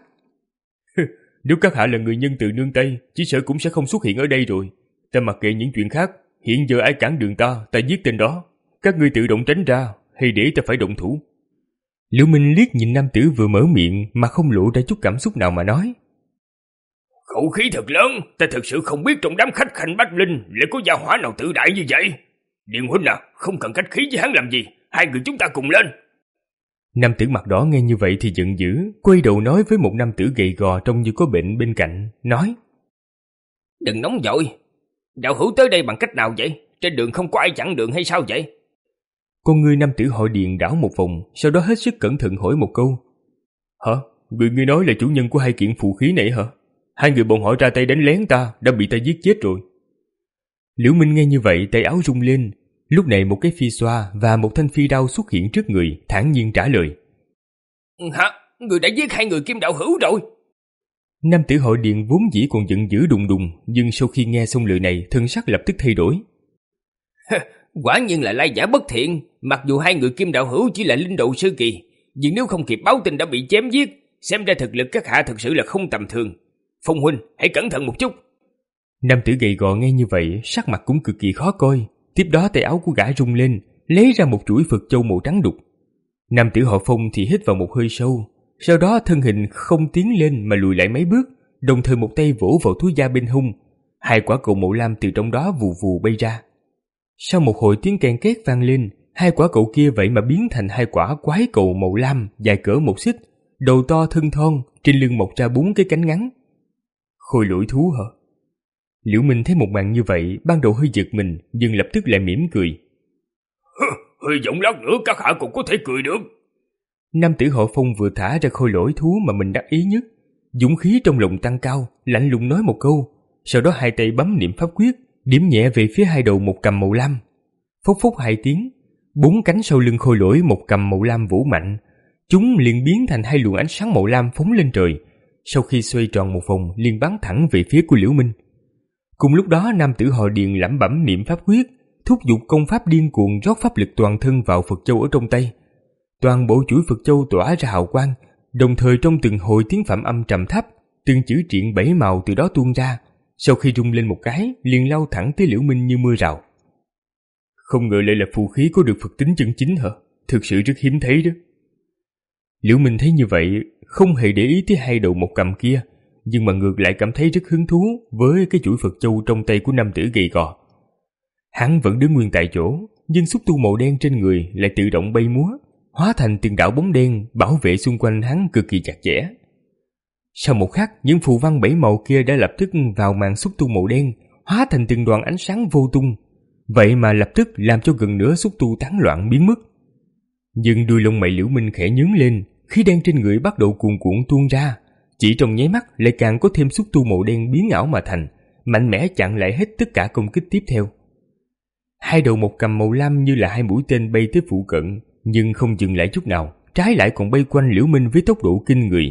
Nếu các hạ là người nhân từ nương Tây, chỉ sợ cũng sẽ không xuất hiện ở đây rồi. Ta mặc kệ những chuyện khác, hiện giờ ai cản đường ta, ta giết tên đó. Các ngươi tự động tránh ra, hay để ta phải động thủ? Liễu Minh liếc nhìn nam tử vừa mở miệng mà không lộ ra chút cảm xúc nào mà nói. Khẩu khí thật lớn, ta thật sự không biết trong đám khách khanh Bách Linh lại có gia hỏa nào tự đại như vậy. Điền huynh à, không cần khách khí với hắn làm gì, hai người chúng ta cùng lên. Nam tử mặt đỏ nghe như vậy thì giận dữ, quay đầu nói với một nam tử gầy gò trông như có bệnh bên cạnh, nói. Đừng nóng vội, đạo hữu tới đây bằng cách nào vậy? Trên đường không có ai chặn đường hay sao vậy? Con người nam tử họ Điền đảo một vòng, sau đó hết sức cẩn thận hỏi một câu. Hả? Người ngươi nói là chủ nhân của hai kiện phù khí này hả? Hai người bọn họ ra tay đánh lén ta, đã bị ta giết chết rồi. Liễu Minh nghe như vậy tay áo rung lên. Lúc này một cái phi xoa và một thanh phi đao xuất hiện trước người, thản nhiên trả lời. Hả? Người đã giết hai người Kim đạo hữu rồi? Nam tử họ Điền vốn dĩ còn giận dữ đùng đùng, nhưng sau khi nghe xong lời này, thân sắc lập tức thay đổi. Quả nhiên là lai giả bất thiện, mặc dù hai người Kim đạo hữu chỉ là linh độ sơ kỳ, nhưng nếu không kịp báo tin đã bị chém giết, xem ra thực lực các hạ thật sự là không tầm thường. Phong huynh, hãy cẩn thận một chút. Nam tử gầy gò nghe như vậy, sắc mặt cũng cực kỳ khó coi. Tiếp đó tay áo của gã rung lên, lấy ra một chuỗi Phật châu màu trắng đục. Nam tử họ Phong thì hít vào một hơi sâu, sau đó thân hình không tiến lên mà lùi lại mấy bước, đồng thời một tay vỗ vào túi da bên hông. Hai quả cầu màu lam từ trong đó vù vù bay ra. Sau một hồi tiếng kèn két vang lên, hai quả cầu kia vậy mà biến thành hai quả quái cầu màu lam dài cỡ một xích, đầu to thân thon, trên lưng mọc ra bốn cái cánh ngắn. Khôi lỗi thú hả? Liễu Minh thấy một màn như vậy, ban đầu hơi giật mình, nhưng lập tức lại mỉm cười. Hy vọng lát nữa các hạ cũng có thể cười được. Nam tử họ Phong vừa thả ra khôi lỗi thú mà mình đắc ý nhất, dũng khí trong lòng tăng cao, lạnh lùng nói một câu, sau đó hai tay bấm niệm pháp quyết, điểm nhẹ về phía hai đầu một cầm màu lam. Phốc phốc hai tiếng, bốn cánh sau lưng khôi lỗi một cầm màu lam vỗ mạnh, chúng liền biến thành hai luồng ánh sáng màu lam phóng lên trời. Sau khi xoay tròn một vòng, liền bắn thẳng về phía của Liễu Minh. Cùng lúc đó, nam tử họ Điền lẩm bẩm niệm pháp quyết, thúc giục công pháp điên cuồng rót pháp lực toàn thân vào Phật châu ở trong tay. Toàn bộ chuỗi Phật châu tỏa ra hào quang, đồng thời trong từng hồi tiếng phạm âm trầm thấp, từng chữ triện bảy màu từ đó tuôn ra. Sau khi rung lên một cái, liền lao thẳng tới Liễu Minh như mưa rào. Không ngờ lại là phù khí có được Phật tính chân chính hả? Thực sự rất hiếm thấy đó. Liễu Minh thấy như vậy, không hề để ý tới hai đầu một cầm kia, nhưng mà ngược lại cảm thấy rất hứng thú với cái chuỗi Phật châu trong tay của nam tử gầy gò. Hắn vẫn đứng nguyên tại chỗ, nhưng xúc tu màu đen trên người lại tự động bay múa, hóa thành từng đạo bóng đen bảo vệ xung quanh hắn cực kỳ chặt chẽ. Sau một khắc, những phù văn bảy màu kia đã lập tức vào màn xúc tu màu đen, hóa thành từng đoàn ánh sáng vô tung. Vậy mà lập tức làm cho gần nửa xúc tu tán loạn biến mất. Nhưng đuôi lông mày Liễu Minh khẽ nhướng lên, khí đen trên người bắt đầu cuồn cuộn tuôn ra, chỉ trong nháy mắt lại càng có thêm xúc tu màu đen biến ảo mà thành, mạnh mẽ chặn lại hết tất cả công kích tiếp theo. Hai đầu một cầm màu lam như là hai mũi tên bay tới phụ cận, nhưng không dừng lại chút nào, trái lại còn bay quanh Liễu Minh với tốc độ kinh người.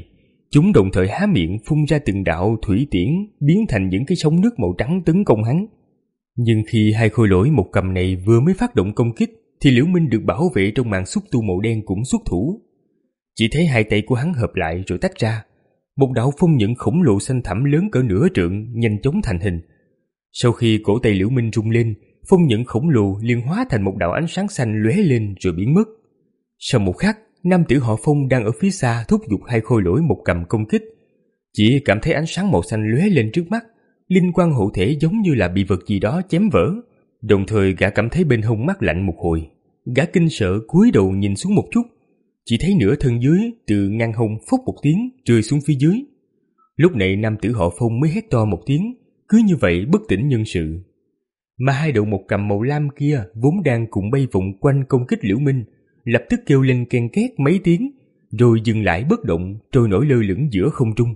Chúng đồng thời há miệng phun ra từng đạo thủy tiễn biến thành những cái sóng nước màu trắng tấn công hắn. Nhưng khi hai khôi lỗi một cầm này vừa mới phát động công kích thì Liễu Minh được bảo vệ trong màn xúc tu màu đen cũng xuất thủ. Chỉ thấy hai tay của hắn hợp lại rồi tách ra. Một đạo phong nhận khổng lồ xanh thẳm lớn cỡ nửa trượng nhanh chóng thành hình. Sau khi cổ tay Liễu Minh rung lên, phong nhận khổng lồ liền hóa thành một đạo ánh sáng xanh lóe lên rồi biến mất. Sau một khắc, nam tử họ Phong đang ở phía xa thúc giục hai khôi lỗi một cầm công kích. Chỉ cảm thấy ánh sáng màu xanh lóe lên trước mắt, linh quang hộ thể giống như là bị vật gì đó chém vỡ. Đồng thời gã cảm thấy bên hông mát lạnh một hồi. Gã kinh sợ cúi đầu nhìn xuống một chút, chỉ thấy nửa thân dưới từ ngang hông phốc một tiếng rơi xuống phía dưới. Lúc này nam tử họ Phong mới hét to một tiếng, cứ như vậy bất tỉnh nhân sự. Mà hai đầu một cầm màu lam kia vốn đang cùng bay vòng quanh công kích Liễu Minh, lập tức kêu lên ken két mấy tiếng, rồi dừng lại bất động, trôi nổi lơ lửng giữa không trung.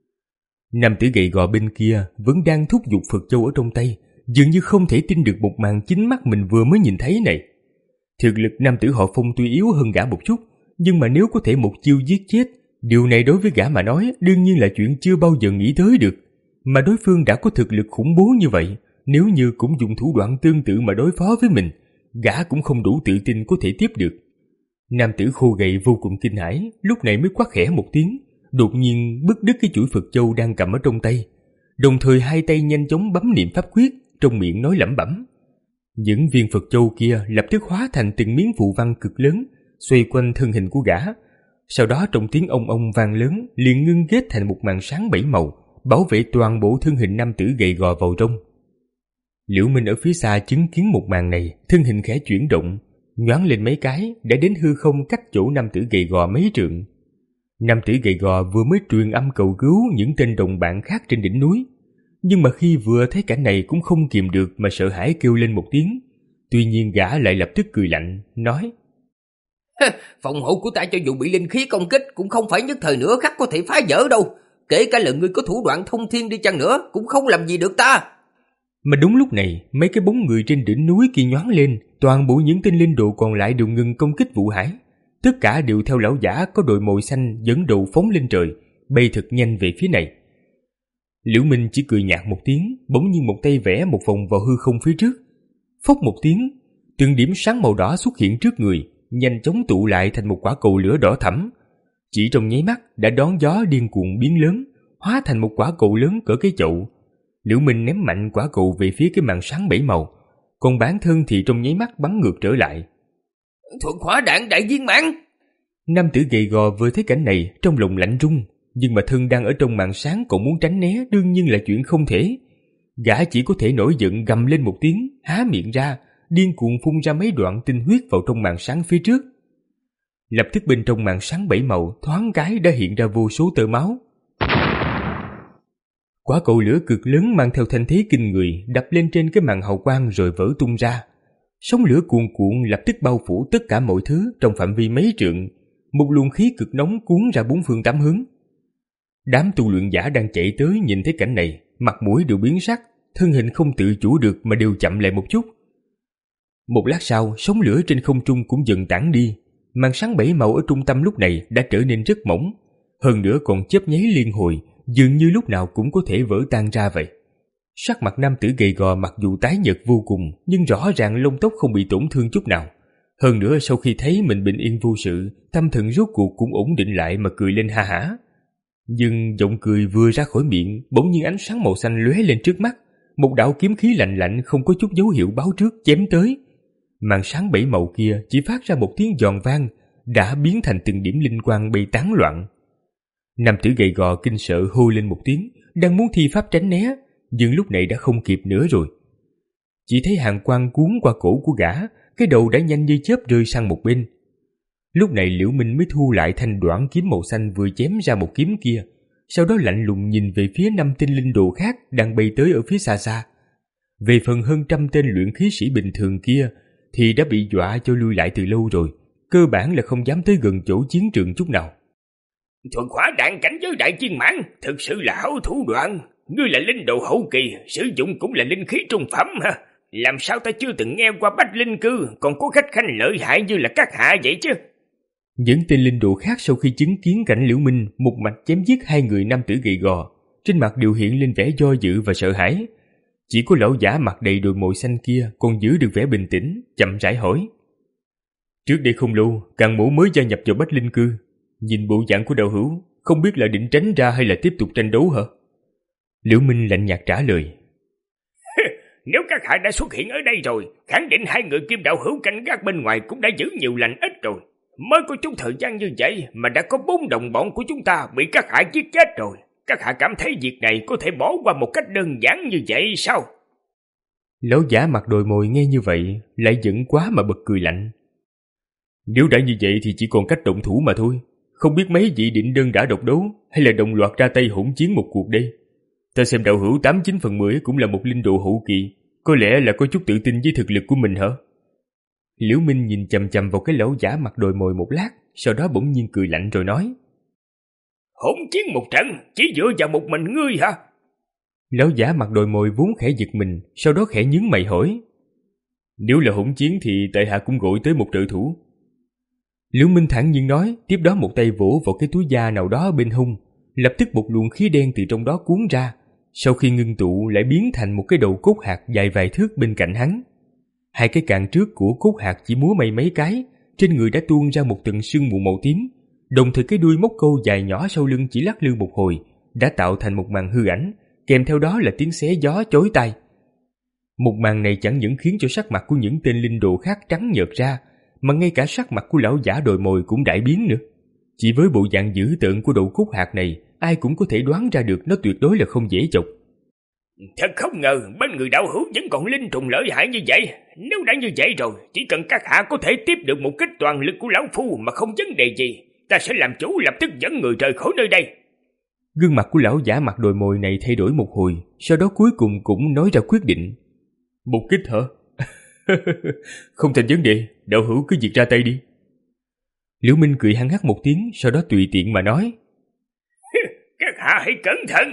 Nam tử gầy gò bên kia vẫn đang thúc giục Phật Châu ở trong tay, dường như không thể tin được một màn chính mắt mình vừa mới nhìn thấy này. Thực lực nam tử họ Phong tuy yếu hơn gã một chút, nhưng mà nếu có thể một chiêu giết chết, điều này đối với gã mà nói đương nhiên là chuyện chưa bao giờ nghĩ tới được. Mà đối phương đã có thực lực khủng bố như vậy, nếu như cũng dùng thủ đoạn tương tự mà đối phó với mình, gã cũng không đủ tự tin có thể tiếp được. Nam tử khô gầy vô cùng kinh hãi, lúc này mới quát khẽ một tiếng, đột nhiên bứt đứt cái chuỗi Phật Châu đang cầm ở trong tay, đồng thời hai tay nhanh chóng bấm niệm pháp quyết, trong miệng nói lẩm bẩm. Những viên Phật Châu kia lập tức hóa thành từng miếng phù văn cực lớn, xoay quanh thân hình của gã. Sau đó trong tiếng ông ông vang lớn, liền ngưng kết thành một màn sáng bảy màu, bảo vệ toàn bộ thân hình nam tử gầy gò vào trong. Liễu Minh ở phía xa chứng kiến một màn này, thân hình khẽ chuyển động, nhoáng lên mấy cái đã đến hư không cách chỗ nam tử gầy gò mấy trượng. Nam tử gầy gò vừa mới truyền âm cầu cứu những tên đồng bạn khác trên đỉnh núi, nhưng mà khi vừa thấy cảnh này cũng không kìm được mà sợ hãi kêu lên một tiếng. Tuy nhiên gã lại lập tức cười lạnh, nói: Phòng hộ của ta cho dù bị linh khí công kích cũng không phải nhất thời nửa khắc có thể phá vỡ đâu. Kể cả là ngươi có thủ đoạn thông thiên đi chăng nữa cũng không làm gì được ta. Mà đúng lúc này, mấy cái bóng người trên đỉnh núi kia nhoáng lên, toàn bộ những tên linh đồ còn lại đều ngừng công kích Vũ Hải. Tất cả đều theo lão giả có đội mồi xanh dẫn đầu phóng lên trời, bay thật nhanh về phía này. Liễu Minh chỉ cười nhạt một tiếng, bỗng nhiên một tay vẽ một vòng vào hư không phía trước. Phốc một tiếng, từng điểm sáng màu đỏ xuất hiện trước người, nhanh chóng tụ lại thành một quả cầu lửa đỏ thẫm. Chỉ trong nháy mắt đã đón gió điên cuồng biến lớn, hóa thành một quả cầu lớn cỡ cái chậu. Liễu Minh ném mạnh quả cầu về phía cái màn sáng bảy màu, còn bản thân thì trong nháy mắt bắn ngược trở lại. Thuận hỏa đạn đại viên mãn. Nam tử gầy gò vừa thấy cảnh này trong lòng lạnh run, nhưng mà thân đang ở trong màn sáng còn muốn tránh né đương nhiên là chuyện không thể. Gã chỉ có thể nổi giận gầm lên một tiếng, há miệng ra, điên cuồng phun ra mấy đoạn tinh huyết vào trong màn sáng phía trước. Lập tức bên trong màn sáng bảy màu thoáng cái đã hiện ra vô số tơ máu. Quả cầu lửa cực lớn mang theo thanh thế kinh người đập lên trên cái màn hào quang rồi vỡ tung ra. Sóng lửa cuồn cuộn lập tức bao phủ tất cả mọi thứ trong phạm vi mấy trượng. Một luồng khí cực nóng cuốn ra bốn phương tám hướng. Đám tu luyện giả đang chạy tới nhìn thấy cảnh này, mặt mũi đều biến sắc, thân hình không tự chủ được mà đều chậm lại một chút. Một lát sau, sóng lửa trên không trung cũng dần tản đi. Màn sáng bảy màu ở trung tâm lúc này đã trở nên rất mỏng, hơn nữa còn chớp nháy liên hồi, dường như lúc nào cũng có thể vỡ tan ra vậy. Sắc mặt nam tử gầy gò mặc dù tái nhợt vô cùng, nhưng rõ ràng lông tóc không bị tổn thương chút nào. Hơn nữa sau khi thấy mình bình yên vô sự, tâm thần rốt cuộc cũng ổn định lại mà cười lên ha hả. Nhưng giọng cười vừa ra khỏi miệng, bỗng nhiên ánh sáng màu xanh lóe lên trước mắt, một đạo kiếm khí lạnh lạnh không có chút dấu hiệu báo trước chém tới. Màn sáng bảy màu kia chỉ phát ra một tiếng giòn vang, đã biến thành từng điểm linh quang bay tán loạn. Nam tử gầy gò kinh sợ hô lên một tiếng, đang muốn thi pháp tránh né, nhưng lúc này đã không kịp nữa rồi. Chỉ thấy hàng quang cuốn qua cổ của gã, cái đầu đã nhanh như chớp rơi sang một bên. Lúc này Liễu Minh mới thu lại thanh đoạn kiếm màu xanh vừa chém ra một kiếm kia, sau đó lạnh lùng nhìn về phía năm tên linh đồ khác đang bay tới ở phía xa xa. Về phần hơn trăm tên luyện khí sĩ bình thường kia thì đã bị dọa cho lui lại từ lâu rồi, cơ bản là không dám tới gần chỗ chiến trường chút nào. Thuần hỏa đạn cảnh giới đại viên mãn, thực sự là hảo thủ đoạn. Ngươi là linh đồ hậu kỳ, sử dụng cũng là linh khí trung phẩm ha. Làm sao ta chưa từng nghe qua bách linh cư còn có khách khanh lợi hại như là các hạ vậy chứ? Những tên linh đồ khác sau khi chứng kiến cảnh Liễu Minh một mạch chém giết hai người nam tử gầy gò, trên mặt đều hiện lên vẻ do dự và sợ hãi. Chỉ có lão giả mặt đầy đồi mồi xanh kia còn giữ được vẻ bình tĩnh, chậm rãi hỏi. Trước đây không lâu, Càn Mỗ mới gia nhập vào Bách Linh Cư. Nhìn bộ dạng của đạo hữu, không biết là định tránh ra hay là tiếp tục tranh đấu hả? Liễu Minh lạnh nhạt trả lời. Nếu các hạ đã xuất hiện ở đây rồi, khẳng định hai người Kim đạo hữu canh gác bên ngoài cũng đã giữ nhiều lành ít rồi. Mới có chút thời gian như vậy mà đã có bốn đồng bọn của chúng ta bị các hạ giết chết rồi. Các hạ cảm thấy việc này có thể bỏ qua một cách đơn giản như vậy sao? Lão giả mặt đồi mồi nghe như vậy lại giận quá mà bật cười lạnh. Nếu đã như vậy thì chỉ còn cách động thủ mà thôi. Không biết mấy vị định đơn đã độc đấu hay là đồng loạt ra tay hỗn chiến một cuộc đây. Ta xem đạo hữu tám chín phần mười cũng là một linh đồ hậu kỳ, có lẽ là có chút tự tin với thực lực của mình hả? Liễu Minh nhìn chằm chằm vào cái lão giả mặt đồi mồi một lát, sau đó bỗng nhiên cười lạnh rồi nói. Hỗn chiến một trận, chỉ dựa vào một mình ngươi hả? Lão giả mặt đồi mồi vốn khẽ giật mình, sau đó khẽ nhướng mày hỏi. Nếu là hỗn chiến thì tại hạ cũng gọi tới một trợ thủ. Liễu Minh thản nhiên nói, tiếp đó một tay vỗ vào cái túi da nào đó bên hông, lập tức một luồng khí đen từ trong đó cuốn ra, sau khi ngưng tụ lại biến thành một cái đầu cốt hạt dài vài thước bên cạnh hắn. Hai cái càng trước của cốt hạt chỉ múa may mấy cái, trên người đã tuôn ra một tầng sương mù màu tím, đồng thời cái đuôi móc câu dài nhỏ sau lưng chỉ lắc lư một hồi, đã tạo thành một màn hư ảnh, kèm theo đó là tiếng xé gió chói tai. Một màn này chẳng những khiến cho sắc mặt của những tên linh đồ khác trắng nhợt ra, mà ngay cả sắc mặt của lão giả đồi mồi cũng đại biến nữa. Chỉ với bộ dạng dữ tợn của đầu cốt hạt này, ai cũng có thể đoán ra được nó tuyệt đối là không dễ chọc. Thật không ngờ bên người đạo hữu vẫn còn linh trùng lợi hại như vậy. Nếu đã như vậy rồi, chỉ cần các hạ có thể tiếp được một kích toàn lực của lão phu mà không vấn đề gì, ta sẽ làm chủ lập tức dẫn người rời khỏi nơi đây. Gương mặt của lão giả mặt đồi mồi này thay đổi một hồi, sau đó cuối cùng cũng nói ra quyết định. Một kích hả? Không thành vấn đề, đạo hữu cứ việc ra tay đi. Liễu Minh cười hăng hắc một tiếng, sau đó tùy tiện mà nói. Các hạ hãy cẩn thận.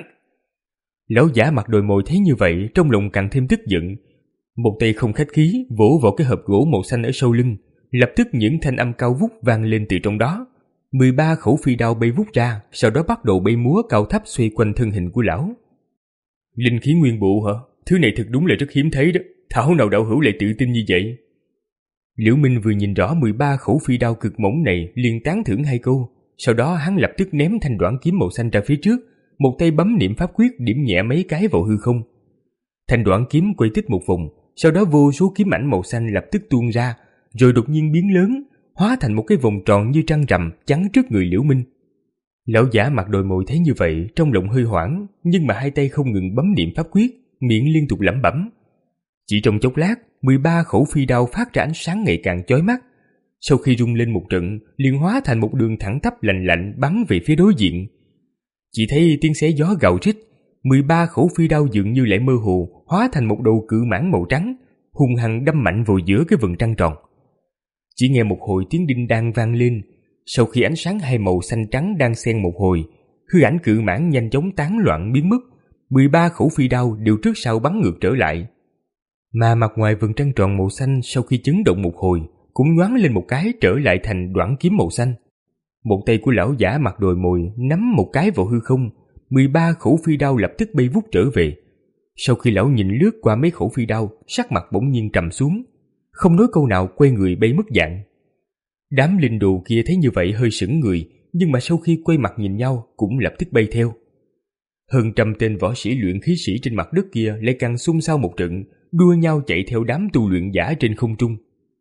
Lão giả mặt đồi mồi thấy như vậy, trong lòng càng thêm tức giận. Một tay không khách khí vỗ vào cái hộp gỗ màu xanh ở sau lưng, lập tức những thanh âm cao vút vang lên từ trong đó. mười ba khẩu phi đao bay vút ra, sau đó bắt đầu bay múa cao thấp xoay quanh thân hình của lão. Linh khí nguyên bộ hả? Thứ này thật đúng là rất hiếm thấy đó. Thảo nào đạo hữu lại tự tin như vậy? Liễu Minh vừa nhìn rõ mười ba khẩu phi đao cực mỏng này liền tán thưởng hai câu, sau đó hắn lập tức ném thanh đoản kiếm màu xanh ra phía trước, một tay bấm niệm pháp quyết điểm nhẹ mấy cái vào hư không. Thanh đoản kiếm quay tích một vòng, sau đó vô số kiếm ảnh màu xanh lập tức tuôn ra, rồi đột nhiên biến lớn, hóa thành một cái vòng tròn như trăng rằm chắn trước người Liễu Minh. Lão giả mặt đồi mồi thấy như vậy, trong lòng hơi hoảng, nhưng mà hai tay không ngừng bấm niệm pháp quyết, miệng liên tục lẩm bẩm. Chỉ trong chốc lát, mười ba khẩu phi đao phát ra ánh sáng ngày càng chói mắt. Sau khi rung lên một trận, liền hóa thành một đường thẳng tắp lạnh lạnh bắn về phía đối diện. Chỉ thấy tiếng xé gió gào rít, mười ba khẩu phi đao dường như lại mơ hồ, hóa thành một đầu cự mãng màu trắng, hung hăng đâm mạnh vào giữa cái vầng trăng tròn. Chỉ nghe một hồi tiếng đinh đang vang lên, sau khi ánh sáng hai màu xanh trắng đang xen một hồi, hư ảnh cự mãng nhanh chóng tán loạn biến mất, mười ba khẩu phi đao đều trước sau bắn ngược trở lại. Mà mặt ngoài vầng trăng tròn màu xanh sau khi chấn động một hồi, cũng nhoáng lên một cái trở lại thành đoản kiếm màu xanh. Một tay của lão giả mặt đồi mồi nắm một cái vào hư không, mười ba khẩu phi đao lập tức bay vút trở về. Sau khi lão nhìn lướt qua mấy khẩu phi đao, sắc mặt bỗng nhiên trầm xuống, không nói câu nào quay người bay mất dạng. Đám linh đồ kia thấy như vậy hơi sững người, nhưng mà sau khi quay mặt nhìn nhau cũng lập tức bay theo. Hơn trăm tên võ sĩ luyện khí sĩ trên mặt đất kia lại càng xung xao một trận, đua nhau chạy theo đám tu luyện giả trên không trung.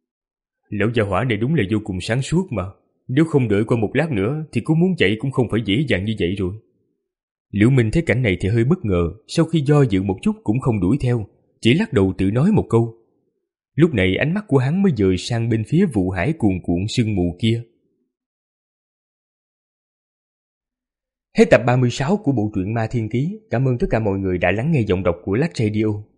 Lão gia hỏa này đúng là vô cùng sáng suốt mà, nếu không đợi qua một lát nữa thì có muốn chạy cũng không phải dễ dàng như vậy rồi. Liễu Minh thấy cảnh này thì hơi bất ngờ, sau khi do dự một chút cũng không đuổi theo, chỉ lắc đầu tự nói một câu. Lúc này ánh mắt của hắn mới dời sang bên phía vụ hải cuồn cuộn sương mù kia. Hết tập ba mươi sáu của bộ truyện Ma Thiên Ký. Cảm ơn tất cả mọi người đã lắng nghe giọng đọc của Lắc Radio.